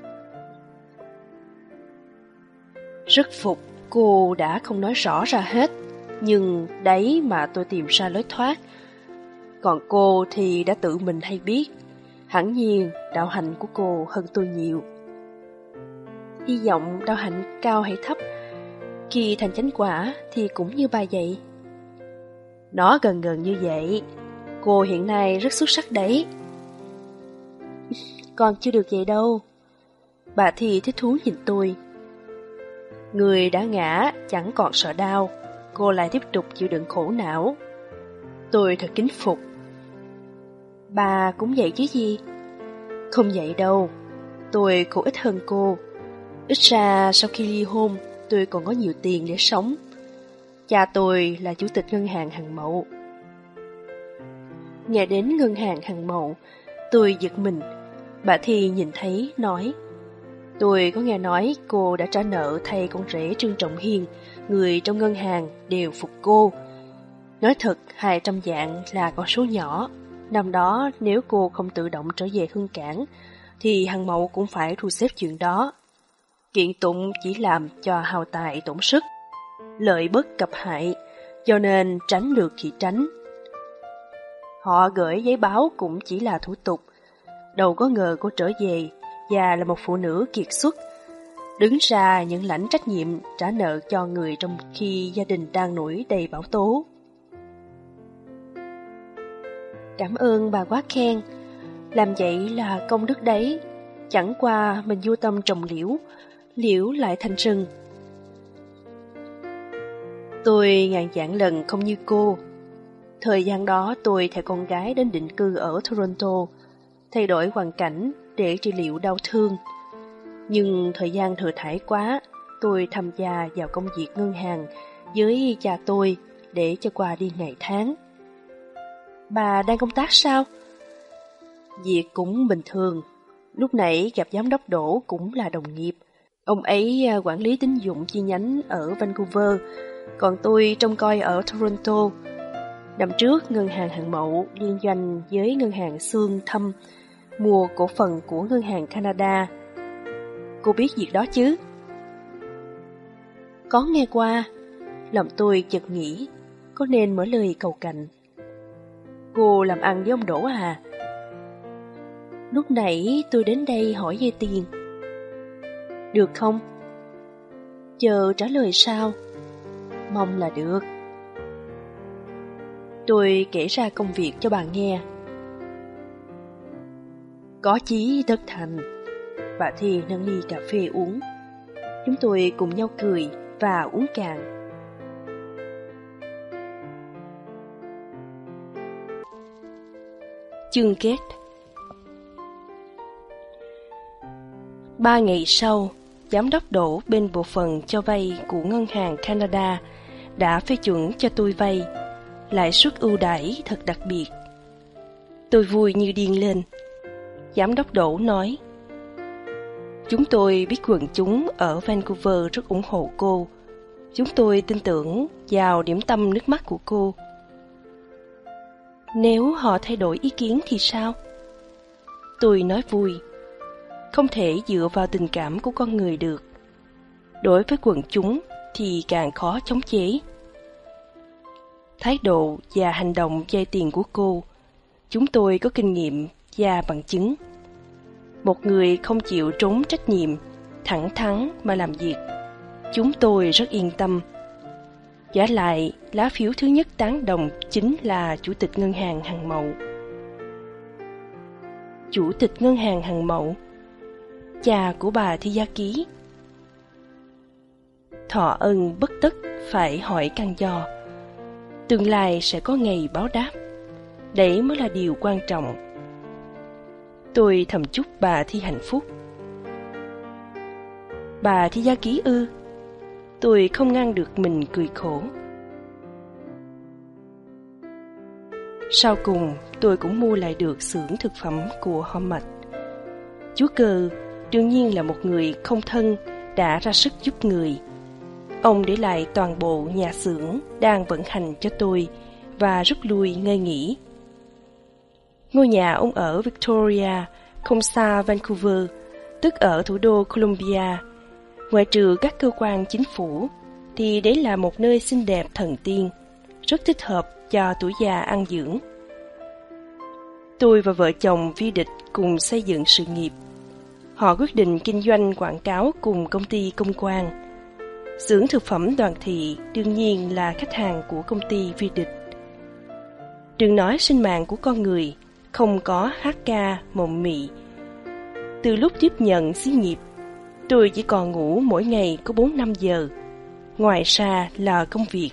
Rất phục cô đã không nói rõ ra hết, nhưng đấy mà tôi tìm ra lối thoát. Còn cô thì đã tự mình hay biết, hẳn nhiên đạo hạnh của cô hơn tôi nhiều. Hy vọng đạo hạnh cao hay thấp, khi thành chánh quả thì cũng như bà vậy. Nó gần gần như vậy. Cô hiện nay rất xuất sắc đấy. Còn chưa được vậy đâu. Bà thì thích thú nhìn tôi. Người đã ngã chẳng còn sợ đau, cô lại tiếp tục chịu đựng khổ não. Tôi thật kính phục. Bà cũng vậy chứ gì? Không vậy đâu. Tôi khổ ít hơn cô. Ít ra sau khi ly hôn, tôi còn có nhiều tiền để sống. Cha tôi là chủ tịch ngân hàng Hằng Mậu. Nghe đến ngân hàng Hằng Mậu, tôi giật mình. Bà Thi nhìn thấy, nói, tôi có nghe nói cô đã trả nợ thay con rể Trương Trọng Hiên, người trong ngân hàng đều phục cô. Nói thật, 200 vạn là con số nhỏ. Năm đó nếu cô không tự động trở về Hương Cảng, thì Hằng Mậu cũng phải thu xếp chuyện đó. Kiện tụng chỉ làm cho hao tài tổn sức, lợi bất cập hại, cho nên tránh được thì tránh. Họ gửi giấy báo cũng chỉ là thủ tục, đâu có ngờ cô trở về và là một phụ nữ kiệt xuất, đứng ra nhận lãnh trách nhiệm trả nợ cho người trong khi gia đình đang nổi đầy bão tố. Cảm ơn bà quá khen, làm vậy là công đức đấy, chẳng qua mình vô tâm trồng liễu, liễu lại thành rừng. Tôi ngàn vạn lần không như cô. Thời gian đó tôi theo con gái đến định cư ở Toronto, thay đổi hoàn cảnh để trị liệu đau thương. Nhưng thời gian thừa thãi quá, tôi tham gia vào công việc ngân hàng với cha tôi để cho qua đi ngày tháng. Bà đang công tác sao? Việc cũng bình thường. Lúc nãy gặp giám đốc Đỗ cũng là đồng nghiệp. Ông ấy quản lý tín dụng chi nhánh ở Vancouver, còn tôi trông coi ở Toronto. Năm trước, ngân hàng Hằng Mậu liên doanh với ngân hàng Xương Thâm mua cổ phần của ngân hàng Canada. Cô biết việc đó chứ? Có nghe qua, lòng tôi chợt nghĩ có nên mở lời cầu cạnh. Cô làm ăn với ông Đỗ à? Lúc nãy tôi đến đây hỏi về tiền. Được không? Chờ trả lời sao? Mong là được. Tôi kể ra công việc cho bà nghe. Có chí tất thành. Bà Thi nâng ly cà phê uống. Chúng tôi cùng nhau cười và uống cạn. Chương kết. 3 ngày sau, giám đốc Đỗ bên bộ phận cho vay của ngân hàng Canada đã phê chuẩn cho tôi vay, lãi suất ưu đãi thật đặc biệt. Tôi vui như điên lên. Giám đốc Đỗ nói: Chúng tôi biết quần chúng ở Vancouver rất ủng hộ cô. Chúng tôi tin tưởng vào điểm tâm nước mắt của cô. Nếu họ thay đổi ý kiến thì sao? Tôi nói vui. Không thể dựa vào tình cảm của con người được. Đối với quần chúng thì càng khó chống chế. Thái độ và hành động vay tiền của cô, chúng tôi có kinh nghiệm và bằng chứng. Một người không chịu trốn trách nhiệm, thẳng thắn mà làm việc, chúng tôi rất yên tâm. Vả lại, lá phiếu thứ nhất tán đồng chính là Chủ tịch Ngân hàng Hằng Mậu. Chủ tịch Ngân hàng Hằng Mậu, cha của bà Thi Gia Ký. Thọ ân bất tất phải hỏi căn do. Tương lai sẽ có ngày báo đáp. Đấy mới là điều quan trọng. Tôi thầm chúc bà Thi hạnh phúc. Bà Thi Gia Ký ư? Tôi không ngăn được mình cười khổ. Sau cùng, tôi cũng mua lại được xưởng thực phẩm của Hom-mạch. Chú Cơ đương nhiên là một người không thân đã ra sức giúp người. Ông để lại toàn bộ nhà xưởng đang vận hành cho tôi và rút lui ngơi nghỉ. Ngôi nhà ông ở Victoria, không xa Vancouver, tức ở thủ đô Columbia. Ngoại trừ các cơ quan chính phủ, thì đấy là một nơi xinh đẹp thần tiên, rất thích hợp cho tuổi già ăn dưỡng. Tôi và vợ chồng Vi Địch cùng xây dựng sự nghiệp. Họ quyết định kinh doanh quảng cáo cùng công ty Công Quang. Xưởng thực phẩm Đoàn Thị đương nhiên là khách hàng của công ty Vi Địch. Đừng nói sinh mạng của con người, không có hát ca mộng mị. Từ lúc tiếp nhận xí nghiệp, tôi chỉ còn ngủ mỗi ngày có 4-5 giờ. Ngoài ra là công việc.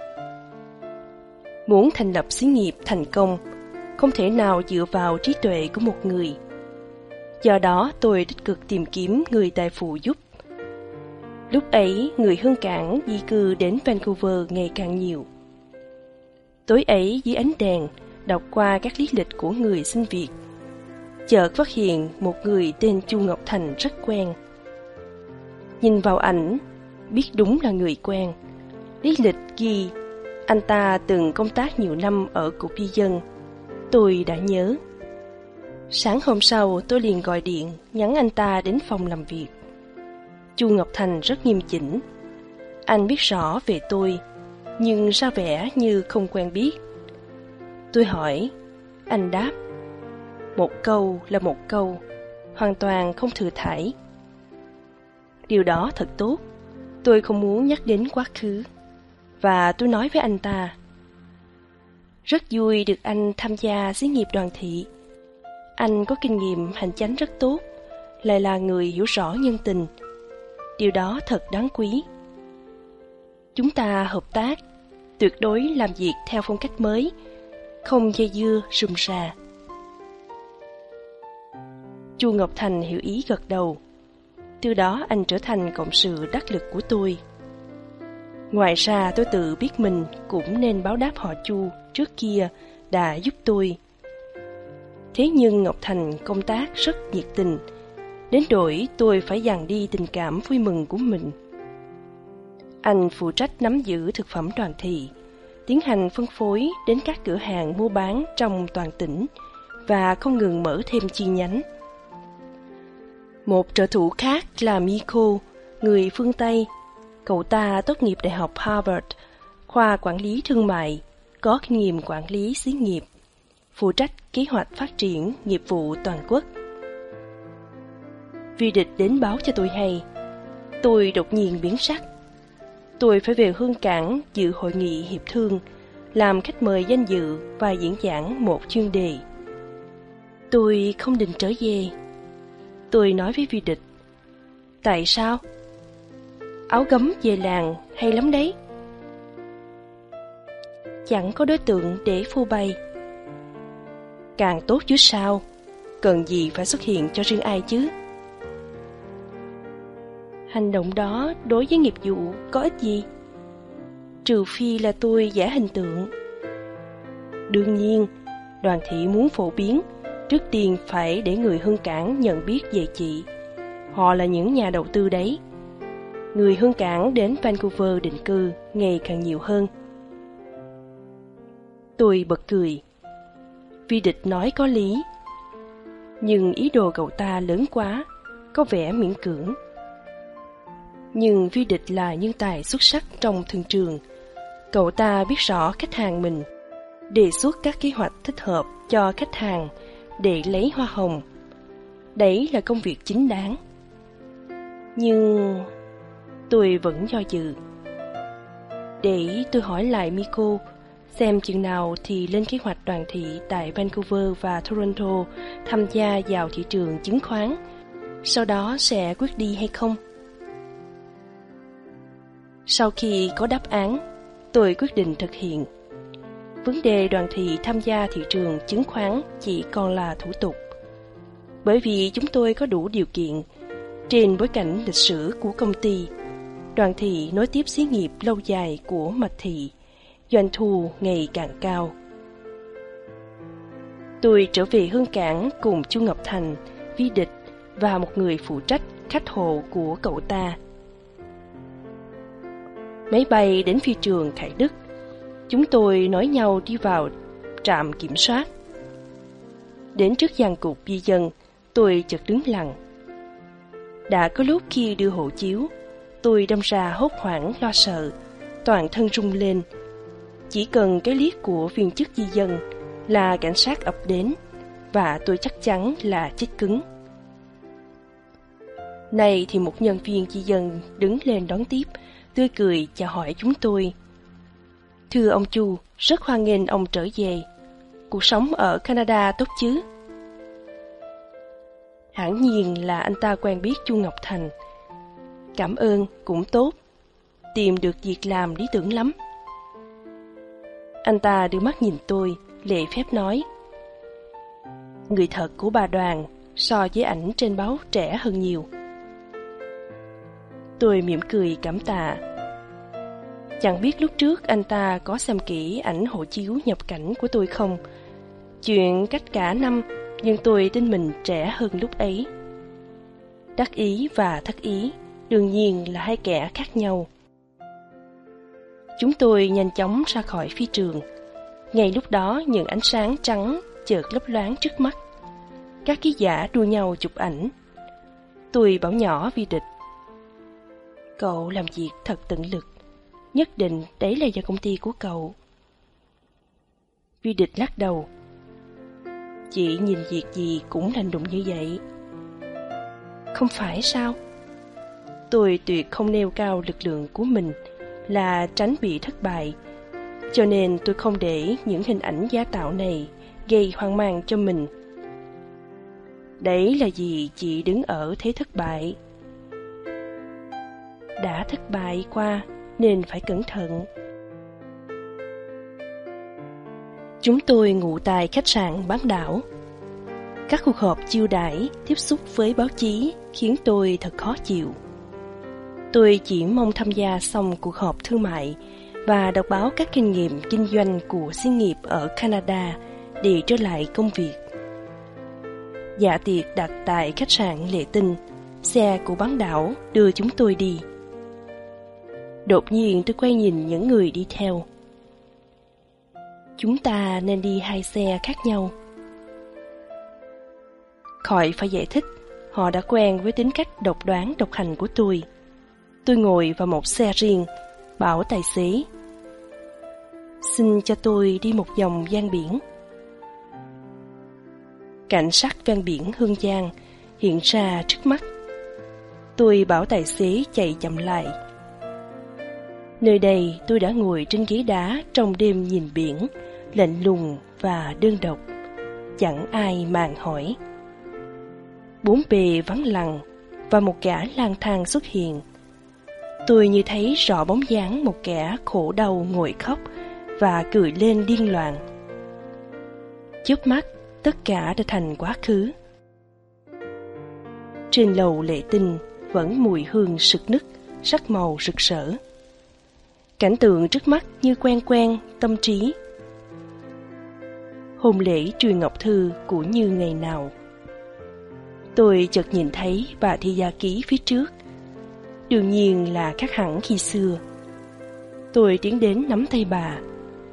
Muốn thành lập xí nghiệp thành công, không thể nào dựa vào trí tuệ của một người. Do đó tôi tích cực tìm kiếm người tài phụ giúp. Lúc ấy, người Hương Cảng di cư đến Vancouver ngày càng nhiều. Tối ấy dưới ánh đèn, đọc qua các lý lịch của người xin việc, chợt phát hiện một người tên Chu Ngọc Thành rất quen. Nhìn vào ảnh, biết đúng là người quen. Lý lịch ghi anh ta từng công tác nhiều năm ở Cục Di dân. Tôi đã nhớ. Sáng hôm sau tôi liền gọi điện nhắn anh ta đến phòng làm việc. Chu Ngọc Thành rất nghiêm chỉnh. Anh biết rõ về tôi, nhưng ra vẻ như không quen biết. Tôi hỏi, anh đáp: một câu là một câu, hoàn toàn không thừa thãi. Điều đó thật tốt. Tôi không muốn nhắc đến quá khứ. Và tôi nói với anh ta: rất vui được anh tham gia xí nghiệp Đoàn Thị. Anh có kinh nghiệm hành chánh rất tốt, lại là người hiểu rõ nhân tình. Điều đó thật đáng quý. Chúng ta hợp tác, tuyệt đối làm việc theo phong cách mới, không dây dưa rườm rà. Chu Ngọc Thành hiểu ý gật đầu. Từ đó anh trở thành cộng sự đắc lực của tôi. Ngoài ra tôi tự biết mình cũng nên báo đáp họ Chu trước kia đã giúp tôi. Thế nhưng Ngọc Thành công tác rất nhiệt tình, đến nỗi tôi phải dằn đi tình cảm vui mừng của mình. Anh phụ trách nắm giữ thực phẩm Đoàn Thị, tiến hành phân phối đến các cửa hàng mua bán trong toàn tỉnh và không ngừng mở thêm chi nhánh. Một trợ thủ khác là Miko, người phương Tây, Cậu ta tốt nghiệp Đại học Harvard, khoa quản lý thương mại, có kinh nghiệm quản lý xí nghiệp, phụ trách kế hoạch phát triển nghiệp vụ toàn quốc. Vi Địch đến báo cho tôi hay. Tôi đột nhiên biến sắc. Tôi phải về Hương Cảng dự hội nghị hiệp thương, làm khách mời danh dự và diễn giảng một chuyên đề. Tôi không định trở về. Tôi nói với Vi Địch. Tại sao? Áo gấm về làng hay lắm đấy. Chẳng có đối tượng để phô bày. Càng tốt chứ sao, cần gì phải xuất hiện cho riêng ai chứ. Hành động đó đối với nghiệp vụ có ích gì? Trừ phi là tôi giả hình tượng. Đương nhiên, Đoàn Thị muốn phổ biến, trước tiên phải để người Hương Cảng nhận biết về chị. Họ là những nhà đầu tư đấy. Người Hương Cảng đến Vancouver định cư ngày càng nhiều hơn. Tôi bật cười. Vi Địch nói có lý. Nhưng ý đồ cậu ta lớn quá, có vẻ miễn cưỡng. Nhưng Vi Địch là nhân tài xuất sắc trong thương trường. Cậu ta biết rõ khách hàng mình, đề xuất các kế hoạch thích hợp cho khách hàng để lấy hoa hồng. Đấy là công việc chính đáng. Nhưng tôi vẫn do dự. Để tôi hỏi lại Miko, xem chừng nào thì lên kế hoạch Đoàn Thị tại Vancouver và Toronto tham gia vào thị trường chứng khoán, sau đó sẽ quyết đi hay không. Sau khi có đáp án, tôi quyết định thực hiện. Vấn đề Đoàn Thị tham gia thị trường chứng khoán chỉ còn là thủ tục. Bởi vì chúng tôi có đủ điều kiện, trên bối cảnh lịch sử của công ty, Đoàn Thị nối tiếp xí nghiệp lâu dài của Mạch Thị, doanh thu ngày càng cao. Tôi trở về Hương Cảng cùng Chu Ngọc Thành, Vi Địch và một người phụ trách khách hộ của cậu ta. Máy bay đến phi trường Khải Đức. Chúng tôi nói nhau đi vào trạm kiểm soát. Đến trước giàn cục di dân, tôi chợt đứng lặng. Đã có lúc khi đưa hộ chiếu, tôi đâm ra hốt hoảng lo sợ, toàn thân rung lên. Chỉ cần cái liếc của viên chức di dân là cảnh sát ập đến, và tôi chắc chắn là chết cứng. Này thì một nhân viên di dân đứng lên đón tiếp, tươi cười chào hỏi chúng tôi. Thưa ông Chu, rất hoan nghênh ông trở về. Cuộc sống ở Canada tốt chứ? Hẳn nhiên là anh ta quen biết Chu Ngọc Thành. Cảm ơn, cũng tốt. Tìm được việc làm lý tưởng lắm. Anh ta đưa mắt nhìn tôi, lễ phép nói. Người thật của bà Đoàn so với ảnh trên báo trẻ hơn nhiều. Tôi mỉm cười cảm tạ. Chẳng biết lúc trước anh ta có xem kỹ ảnh hộ chiếu nhập cảnh của tôi không. Chuyện cách cả năm, nhưng tôi tin mình trẻ hơn lúc ấy. Đắc ý và thất ý đương nhiên là hai kẻ khác nhau. Chúng tôi nhanh chóng ra khỏi phi trường. Ngay lúc đó những ánh sáng trắng chợt lấp loáng trước mắt. Các ký giả đua nhau chụp ảnh. Tôi bảo nhỏ Vi Địch. Cậu làm việc thật tận lực. Nhất định đấy là do công ty của cậu. Vi Địch lắc đầu. Chị nhìn việc gì cũng hành động như vậy. Không phải sao? Tôi tuyệt không nêu cao lực lượng của mình, là tránh bị thất bại. Cho nên tôi không để những hình ảnh giả tạo này gây hoang mang cho mình. Đấy là vì chị đứng ở thế thất bại. Đã thất bại qua nên phải cẩn thận. Chúng tôi ngủ tại khách sạn bán đảo. Các cuộc họp chiêu đãi, tiếp xúc với báo chí khiến tôi thật khó chịu. Tôi chỉ mong tham gia xong cuộc họp thương mại và đọc báo các kinh nghiệm kinh doanh của xí nghiệp ở Canada để trở lại công việc. Dạ tiệc đặt tại khách sạn Lệ Tinh, xe của bán đảo đưa chúng tôi đi. Đột nhiên tôi quay nhìn những người đi theo. Chúng ta nên đi hai xe khác nhau. Khỏi phải giải thích, họ đã quen với tính cách độc đoán độc hành của tôi. tôi ngồi vào một xe riêng, bảo tài xế: xin cho tôi đi một vòng ven biển. Cảnh sắc ven biển Hương Giang hiện ra trước mắt. Tôi bảo tài xế chạy chậm lại. Nơi đây tôi đã ngồi trên ghế đá trong đêm nhìn biển, lạnh lùng và đơn độc, chẳng ai màng hỏi. Bốn bề vắng lặng và một kẻ lang thang xuất hiện. Tôi như thấy rõ bóng dáng một kẻ khổ đau ngồi khóc và cười lên điên loạn. Chớp mắt, tất cả đã thành quá khứ. Trên lầu lệ tinh vẫn mùi hương sực nức, sắc màu rực rỡ. Cảnh tượng trước mắt như quen quen tâm trí. Hôn lễ truyền ngọc thư cũng như ngày nào. Tôi chợt nhìn thấy bà Thi Gia Ký phía trước. Đương nhiên là khác hẳn khi xưa. Tôi tiến đến nắm tay bà.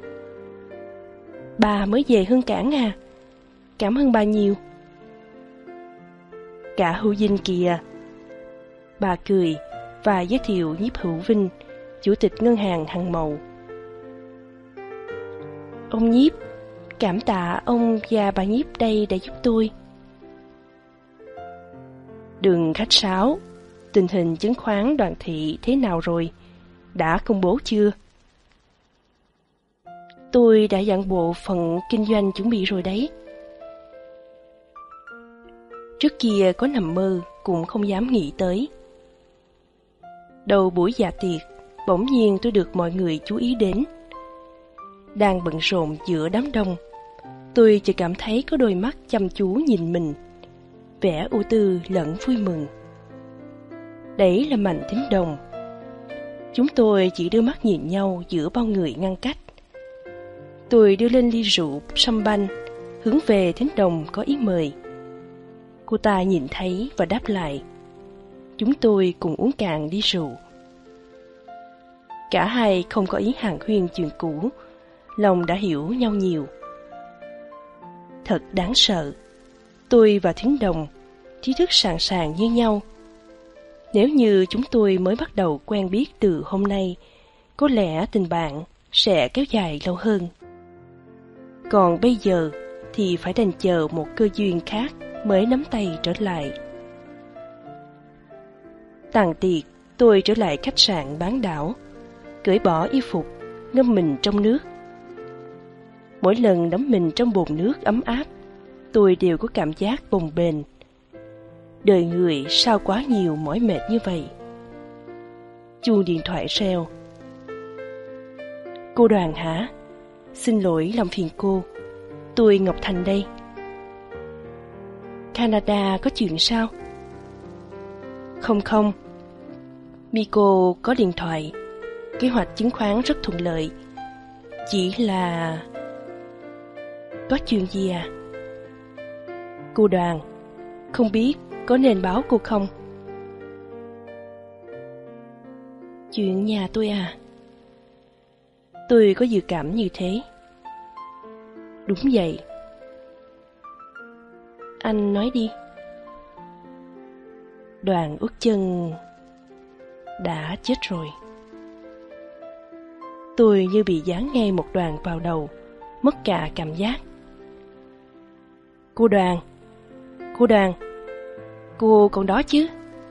Bà mới về Hương Cảng à? Cảm ơn bà nhiều. Cả Hữu Dinh kìa. Bà cười và giới thiệu Nhiếp Hữu Vinh, chủ tịch ngân hàng Hằng Mậu. Ông Nhiếp, cảm tạ ông và bà Nhiếp đây đã giúp tôi. Đừng khách sáo. Tình hình chứng khoán Đoàn Thị thế nào rồi? Đã công bố chưa? Tôi đã dặn bộ phận kinh doanh chuẩn bị rồi đấy. Trước kia có nằm mơ cũng không dám nghĩ tới. Đầu buổi dạ tiệc, bỗng nhiên tôi được mọi người chú ý đến. Đang bận rộn giữa đám đông, tôi chỉ cảm thấy có đôi mắt chăm chú nhìn mình, vẻ ưu tư lẫn vui mừng. Đấy là Mạnh Thính Đồng. Chúng tôi chỉ đưa mắt nhìn nhau giữa bao người ngăn cách. Tôi đưa lên ly rượu sâm banh, hướng về Thính Đồng có ý mời. Cô ta nhìn thấy và đáp lại. Chúng tôi cùng uống cạn ly rượu. Cả hai không có ý hàn huyên chuyện cũ, lòng đã hiểu nhau nhiều. Thật đáng sợ. Tôi và Thính Đồng, trí thức sàn sàn như nhau. Nếu như chúng tôi mới bắt đầu quen biết từ hôm nay, có lẽ tình bạn sẽ kéo dài lâu hơn. Còn bây giờ thì phải đành chờ một cơ duyên khác mới nắm tay trở lại. Tàn tiệc, tôi trở lại khách sạn Bán Đảo, cởi bỏ y phục, ngâm mình trong nước. Mỗi lần đắm mình trong bồn nước ấm áp, tôi đều có cảm giác bồng bềnh. Đời người sao quá nhiều mỏi mệt như vậy. Chuông điện thoại reo. Cô Đoàn hả? Xin lỗi làm phiền cô. Tôi Ngọc Thành đây. Canada có chuyện sao? Không. Miko có điện thoại. Kế hoạch chứng khoán rất thuận lợi. Chỉ là... Có chuyện gì à? Cô Đoàn, không biết có nên báo cô không? Chuyện nhà tôi à? Tôi có dự cảm như thế. Đúng vậy. Anh nói đi. Đoàn Út Chân đã chết rồi. Tôi như bị dán ngay một đoàn vào đầu, mất cả cảm giác. Cô Đoàn, cô còn đó chứ?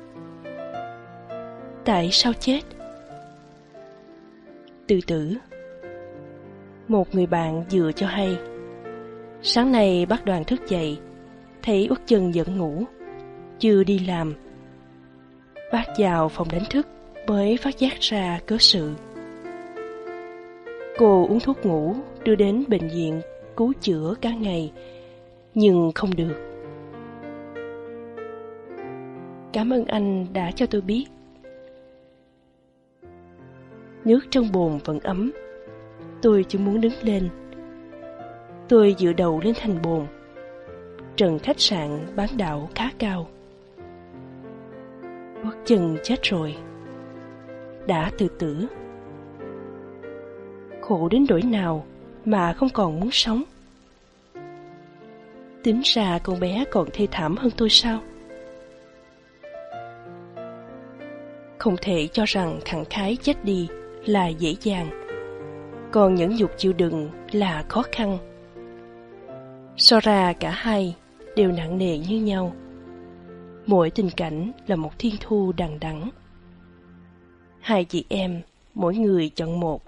Tại sao chết? Tự tử. Một người bạn vừa cho hay. Sáng nay bác Đoàn thức dậy, thấy Út Chân vẫn ngủ, chưa đi làm. Bác vào phòng đánh thức mới phát giác ra cớ sự. Cô uống thuốc ngủ, đưa đến bệnh viện cứu chữa cả ngày, nhưng không được. Cảm ơn anh đã cho tôi biết. Nước trong bồn vẫn ấm. Tôi chỉ muốn đứng lên. Tôi dựa đầu lên thành bồn. Trần khách sạn Bán Đảo khá cao. Út Chân chết rồi. Đã tự tử. Khổ đến nỗi nào mà không còn muốn sống. Tính ra con bé còn thê thảm hơn tôi sao? không thể cho rằng khẳng khái chết đi là dễ dàng, còn nhẫn nhục chịu đựng là khó khăn. So ra cả hai đều nặng nề như nhau. Mỗi tình cảnh là một thiên thu đằng đẵng. Hai chị em, mỗi người chọn một.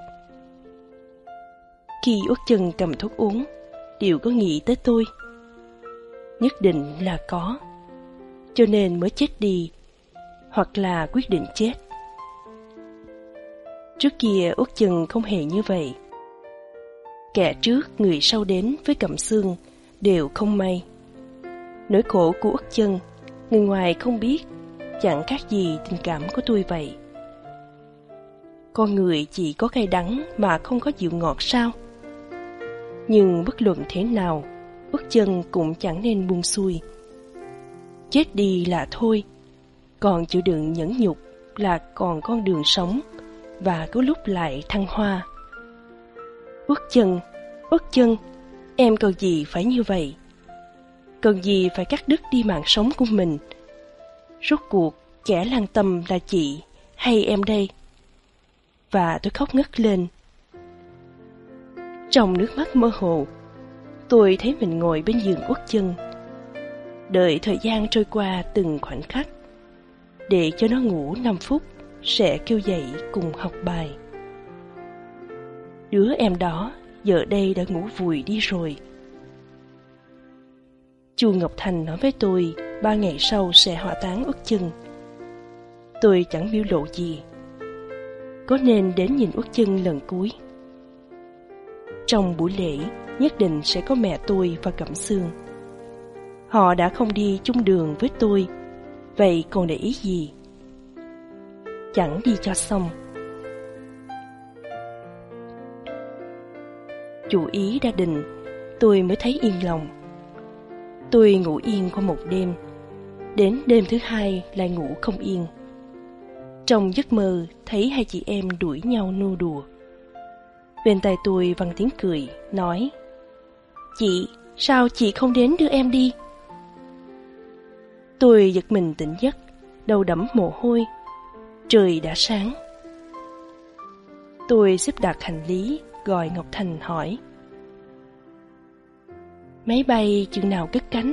Khi Uất Chân cầm thuốc uống, đều có nghĩ tới tôi. Nhất định là có, cho nên mới chết đi, hoặc là quyết định chết. Trước kia Uất Chân không hề như vậy. Kẻ trước người sau đến với Cẩm Xương đều không may. Nỗi khổ của Uất Chân, người ngoài không biết, chẳng khác gì tình cảm của tôi vậy. Con người chỉ có cay đắng mà không có dịu ngọt sao? Nhưng bất luận thế nào, Uất Chân cũng chẳng nên buông xuôi. Chết đi là thôi, còn chịu đựng nhẫn nhục là còn con đường sống, và có lúc lại thăng hoa. Uất Chân, em cần gì phải như vậy? Cần gì phải cắt đứt đi mạng sống của mình? Rốt cuộc kẻ lăng tâm là chị hay em đây? Và tôi khóc ngất lên. Trong nước mắt mơ hồ, tôi thấy mình ngồi bên giường Uất Chân, đợi thời gian trôi qua từng khoảnh khắc, để cho nó ngủ 5 phút sẽ kêu dậy cùng học bài. Đứa em đó giờ đây đã ngủ vùi đi rồi. Chu Ngọc Thành nói với tôi 3 ngày sau sẽ hỏa táng Uất Chân. Tôi chẳng biểu lộ gì. Có nên đến nhìn Uất Chân lần cuối? Trong buổi lễ nhất định sẽ có mẹ tôi và Cẩm Xương. Họ đã không đi chung đường với tôi, vậy còn để ý gì? Chẳng đi cho xong. Chủ ý đã định, tôi mới thấy yên lòng. Tôi ngủ yên qua một đêm, đến đêm thứ hai lại ngủ không yên. Trong giấc mơ thấy hai chị em đuổi nhau nô đùa. Bên tai tôi vang tiếng cười, nói: "Chị, sao chị không đến đưa em đi?" Tôi giật mình tỉnh giấc, đầu đẫm mồ hôi. Trời đã sáng. Tôi xếp đặt hành lý, gọi Ngọc Thành hỏi: "Máy bay chừng nào cất cánh?"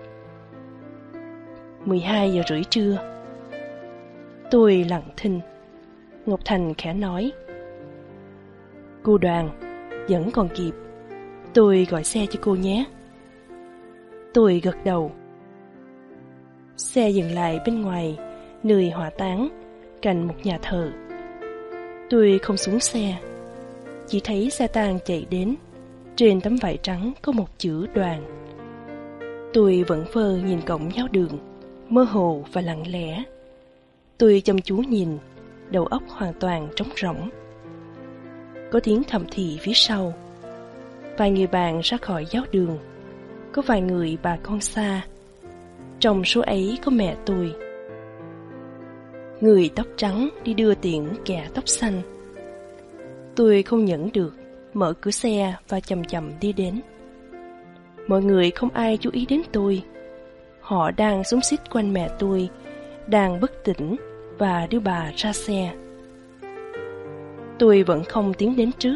12 giờ rưỡi trưa. Tôi lặng thinh. Ngọc Thành khẽ nói: "Cô Đoàn, vẫn còn kịp. Tôi gọi xe cho cô nhé." Tôi gật đầu. Xe dừng lại bên ngoài nơi hỏa táng, cạnh một nhà thờ. Tôi không xuống xe, chỉ thấy xe tang chạy đến. Trên tấm vải trắng có một chữ Đoàn. Tôi vẫn vờ nhìn cổng giáo đường, mơ hồ và lặng lẽ. Tôi chăm chú nhìn, đầu óc hoàn toàn trống rỗng. Có tiếng thầm thì phía sau. Vài người bạn ra khỏi giáo đường. Có vài người bà con xa. Trong số ấy có mẹ tôi. Người tóc trắng đi đưa tiễn kẻ tóc xanh. Tôi không nhẫn được, mở cửa xe và chậm chậm đi đến. Mọi người không ai chú ý đến tôi. Họ đang xúm xít quanh mẹ tôi, đang bất tỉnh và đưa bà ra xe. Tôi vẫn không tiến đến trước.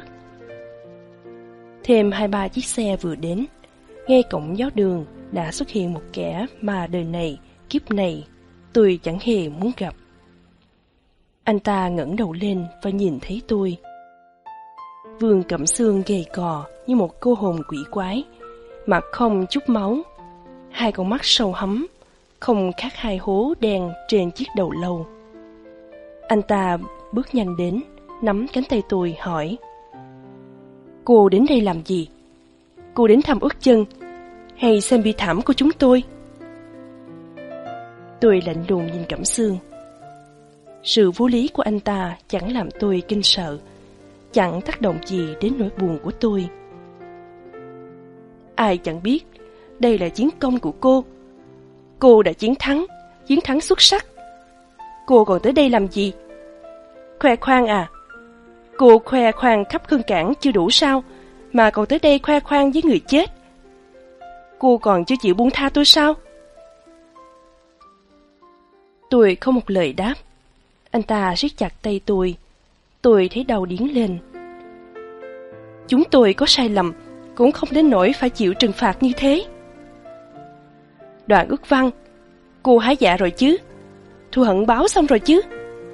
Thêm 2-3 chiếc xe vừa đến, ngay cổng giáo đường đã xuất hiện một kẻ mà đời này, kiếp này tôi chẳng hề muốn gặp. Anh ta ngẩng đầu lên và nhìn thấy tôi. Vương Cẩm Xương gầy cò như một cô hồn quỷ quái, mặt không chút máu, hai con mắt sâu hắm, không khác hai hố đen trên chiếc đầu lâu. Anh ta bước nhanh đến, nắm cánh tay tôi hỏi: "Cô đến đây làm gì? Cô đến thăm Uất Chân hay xem bi thảm của chúng tôi?" Tôi lạnh lùng nhìn Cẩm Xương. Sự vô lý của anh ta chẳng làm tôi kinh sợ, chẳng tác động gì đến nỗi buồn của tôi. Ai chẳng biết đây là chiến công của cô. Cô đã chiến thắng xuất sắc. Cô còn tới đây làm gì? Khoe khoang à? Cô khoe khoang khắp Khương Cảng chưa đủ sao, mà còn tới đây khoe khoang với người chết. Cô còn chưa chịu buông tha tôi sao? Tôi không một lời đáp. Anh ta siết chặt tay tôi thấy đầu điếng lên. Chúng tôi có sai lầm, cũng không đến nỗi phải chịu trừng phạt như thế. Đoạn Ước Văn, cô há dạ rồi chứ? Thù hận báo xong rồi chứ?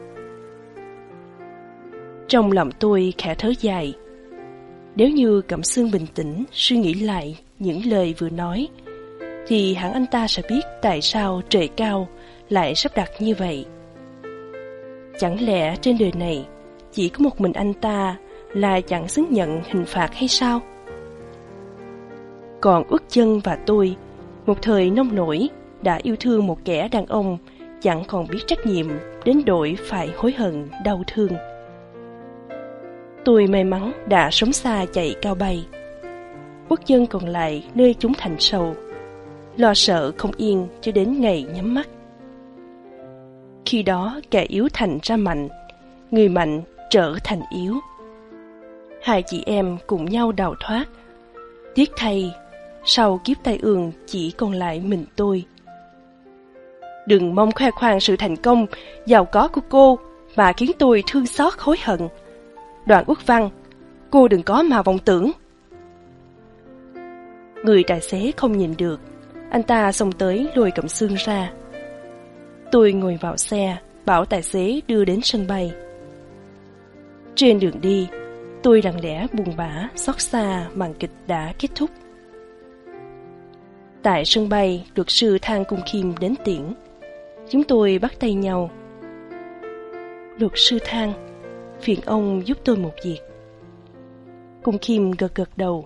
Trong lòng tôi khẽ thở dài. Nếu như Cẩm Xương bình tĩnh suy nghĩ lại những lời vừa nói, thì hẳn anh ta sẽ biết tại sao trời cao lại sắp đặt như vậy. Chẳng lẽ trên đời này chỉ có một mình anh ta là chẳng xứng nhận hình phạt hay sao? Còn Ước Chân và tôi, một thời nông nổi, đã yêu thương một kẻ đàn ông chẳng còn biết trách nhiệm đến độ phải hối hận đau thương. Tôi may mắn đã sống xa chạy cao bay. Ước Chân còn lại nơi chúng thành sầu, lo sợ không yên cho đến ngày nhắm mắt. Khi đó kẻ yếu thành ra mạnh, người mạnh trở thành yếu. Hai chị em cùng nhau đào thoát. Tiếc thay, sau kiếp tai ương chỉ còn lại mình tôi. Đừng mong khoe khoang sự thành công, giàu có của cô mà khiến tôi thương xót hối hận. Đoạn Ước Văn, cô đừng có mà vọng tưởng. Người tài xế không nhìn được, anh ta xông tới lôi Cẩm Xương ra. Tôi ngồi vào xe, bảo tài xế đưa đến sân bay. Trên đường đi, tôi lặng lẽ buồn bã xót xa màn kịch đã kết thúc. Tại sân bay, luật sư Thang Cung Khiêm đến tiễn. Chúng tôi bắt tay nhau. Luật sư Thang, phiền ông giúp tôi một việc. Cung Khiêm gật gật đầu.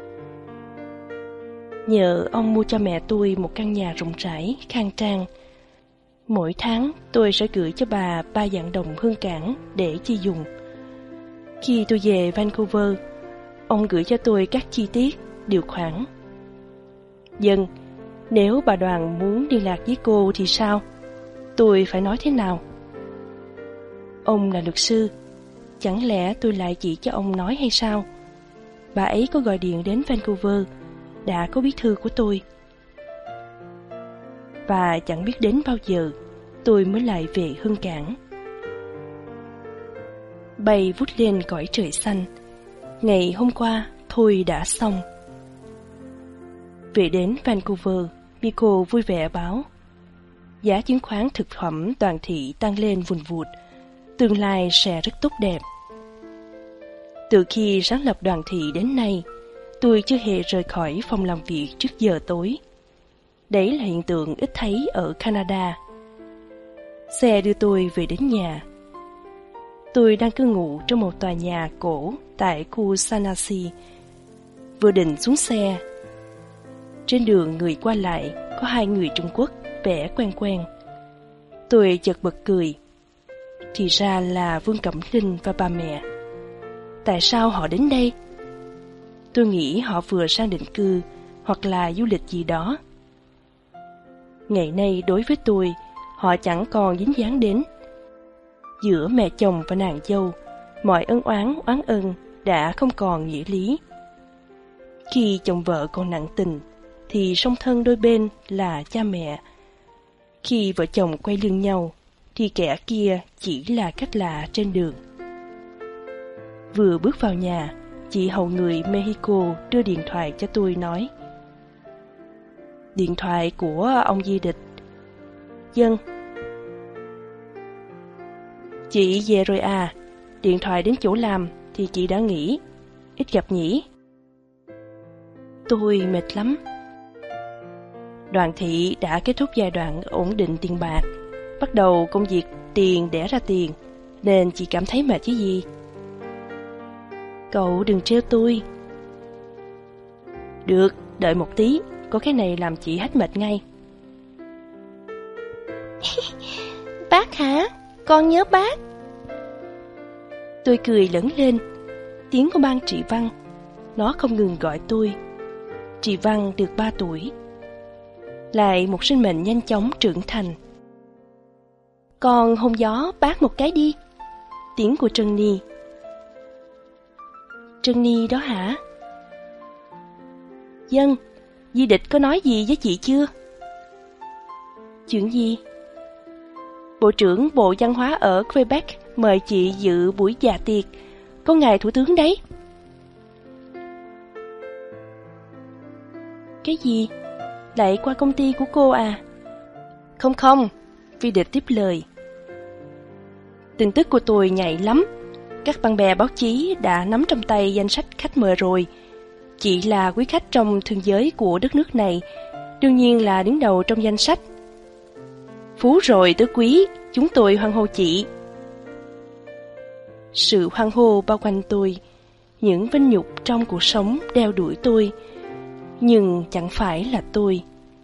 Nhờ ông mua cho mẹ tôi một căn nhà rộng rãi, khang trang. Mỗi tháng tôi sẽ gửi cho bà 3 vạn đồng hương cảng để chi dùng. Khi tôi về Vancouver, ông gửi cho tôi các chi tiết, điều khoản. Dân, nếu bà Đoàn muốn liên lạc với cô thì sao? Tôi phải nói thế nào? Ông là luật sư, chẳng lẽ tôi lại chỉ cho ông nói hay sao? Bà ấy có gọi điện đến Vancouver, đã có bí thư của tôi. Và chẳng biết đến bao giờ tôi mới lại về Hương Cảng. Bay vút lên cõi trời xanh. Ngày hôm qua thôi đã xong. Về đến Vancouver, Miko vui vẻ báo giá chứng khoán thực phẩm toàn thị tăng lên vùn vụt, tương lai sẽ rất tốt đẹp. Từ khi sáng lập đoàn thị đến nay, tôi chưa hề rời khỏi phòng làm việc trước giờ tối. Đấy là hiện tượng ít thấy ở Canada. Xe đưa tôi về đến nhà. Tôi đang cư ngụ trong một tòa nhà cổ tại khu Sanasi. Vừa định xuống xe, trên đường người qua lại có 2 người Trung Quốc vẻ quen quen. Tôi chợt bật cười. Thì ra là Vương Cẩm Linh và bà mẹ. Tại sao họ đến đây? Tôi nghĩ họ vừa sang định cư hoặc là du lịch gì đó. Ngày nay đối với tôi, họ chẳng còn dính dáng đến. Giữa mẹ chồng và nàng dâu, mọi ân oán oán ân đã không còn nghĩa lý. Khi chồng vợ còn nặng tình, thì song thân đôi bên là cha mẹ. Khi vợ chồng quay lưng nhau, thì kẻ kia chỉ là cách lạ trên đường. Vừa bước vào nhà, chị hầu người Mexico đưa điện thoại cho tôi nói: Điện thoại của ông Di Địch. Dân. Chị về rồi à? Điện thoại đến chỗ làm thì chị đã nghỉ. Ít gặp nhỉ? Tôi mệt lắm. Đoàn thị đã kết thúc giai đoạn ổn định tiền bạc, bắt đầu công việc tiền đẻ ra tiền, nên chị cảm thấy mệt chứ gì. Cậu đừng trêu tôi. Được, đợi một tí, có cái này làm chị hết mệt ngay. Bác hả? Con nhớ bác. Tôi cười lớn lên. Tiếng của ban Trị Văn. Nó không ngừng gọi tôi. Trị Văn được 3 tuổi. Lại một sinh mệnh nhanh chóng trưởng thành. Con hôn gió bác một cái đi. Tiếng của Trân Ni. Trân Ni đó hả? Dân, Di Địch có nói gì với chị chưa? Chuyện gì? Bộ trưởng Bộ Văn hóa ở Quebec mời chị dự buổi dạ tiệc. Có ngài thủ tướng đấy. Cái gì? Lại qua công ty của cô à? Không, Vi Địch tiếp lời. Tin tức của tôi nhạy lắm. Các bạn bè báo chí đã nắm trong tay danh sách khách mời rồi. Chị là quý khách trong thương giới của đất nước này, đương nhiên là đứng đầu trong danh sách. Phú rồi tứ quý, chúng tôi hoan hô chị. Sự hoan hô bao quanh tôi, những vinh nhục trong cuộc sống đeo đuổi tôi, nhưng chẳng phải là tôi.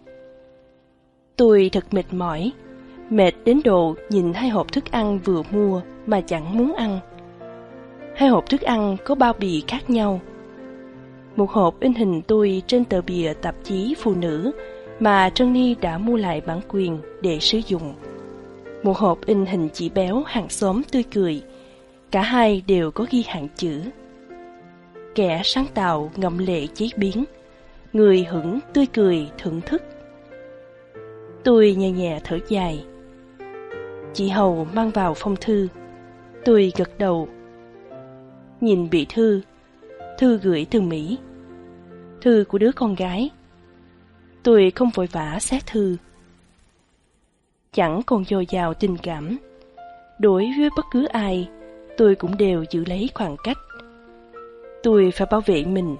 Tôi thật mệt mỏi, mệt đến độ nhìn 2 hộp thức ăn vừa mua mà chẳng muốn ăn. 2 hộp thức ăn có bao bì khác nhau. Một hộp in hình tôi trên tờ bìa tạp chí Phụ Nữ mà Johnny đã mua lại bản quyền để sử dụng. Một hộp in hình chị béo hàng xóm tươi cười. Cả hai đều có ghi hàng chữ: kẻ sáng tạo ngậm lệ chế biến, người hưởng tươi cười thưởng thức. Tôi nhẹ nhẹ thở dài. Chị Hầu mang vào phong thư. Tôi gật đầu. Nhìn bì thư. Thư gửi từ Mỹ. Thư của đứa con gái. Tôi không vội vã xét thư. Chẳng còn dồi dào tình cảm. Đối với bất cứ ai, tôi cũng đều giữ lấy khoảng cách. Tôi phải bảo vệ mình.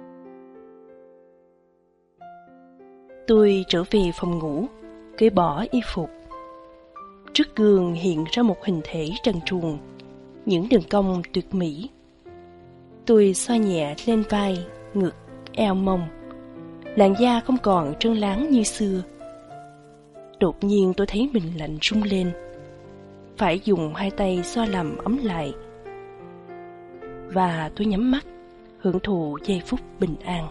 Tôi trở về phòng ngủ, cởi bỏ y phục. Trước gương hiện ra một hình thể trần truồng, những đường cong tuyệt mỹ. Tôi xoa nhẹ lên vai, ngực, eo mông. Làn da không còn trơn láng như xưa. Đột nhiên tôi thấy mình lạnh run lên. Phải dùng 2 tay xoa làm ấm lại. Và tôi nhắm mắt, hưởng thụ giây phút bình an.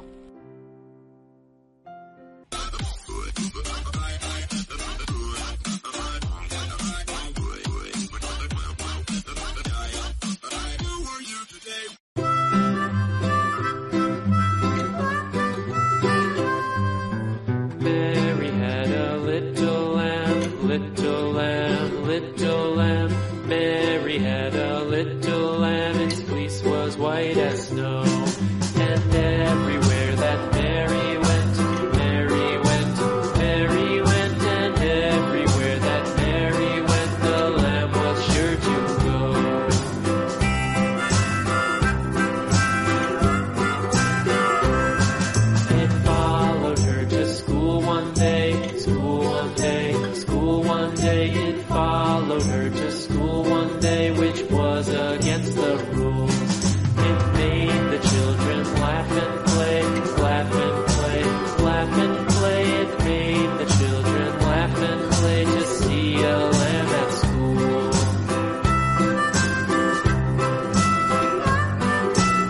Mary had a little lamb, little lamb, little lamb. Mary had a little lamb, its fleece was white as snow. And everywhere that Mary went, Mary went, Mary went. And everywhere that Mary went, the lamb was sure to go. It followed her to school one day, school one day, school one day. It followed her to school one day, which was against the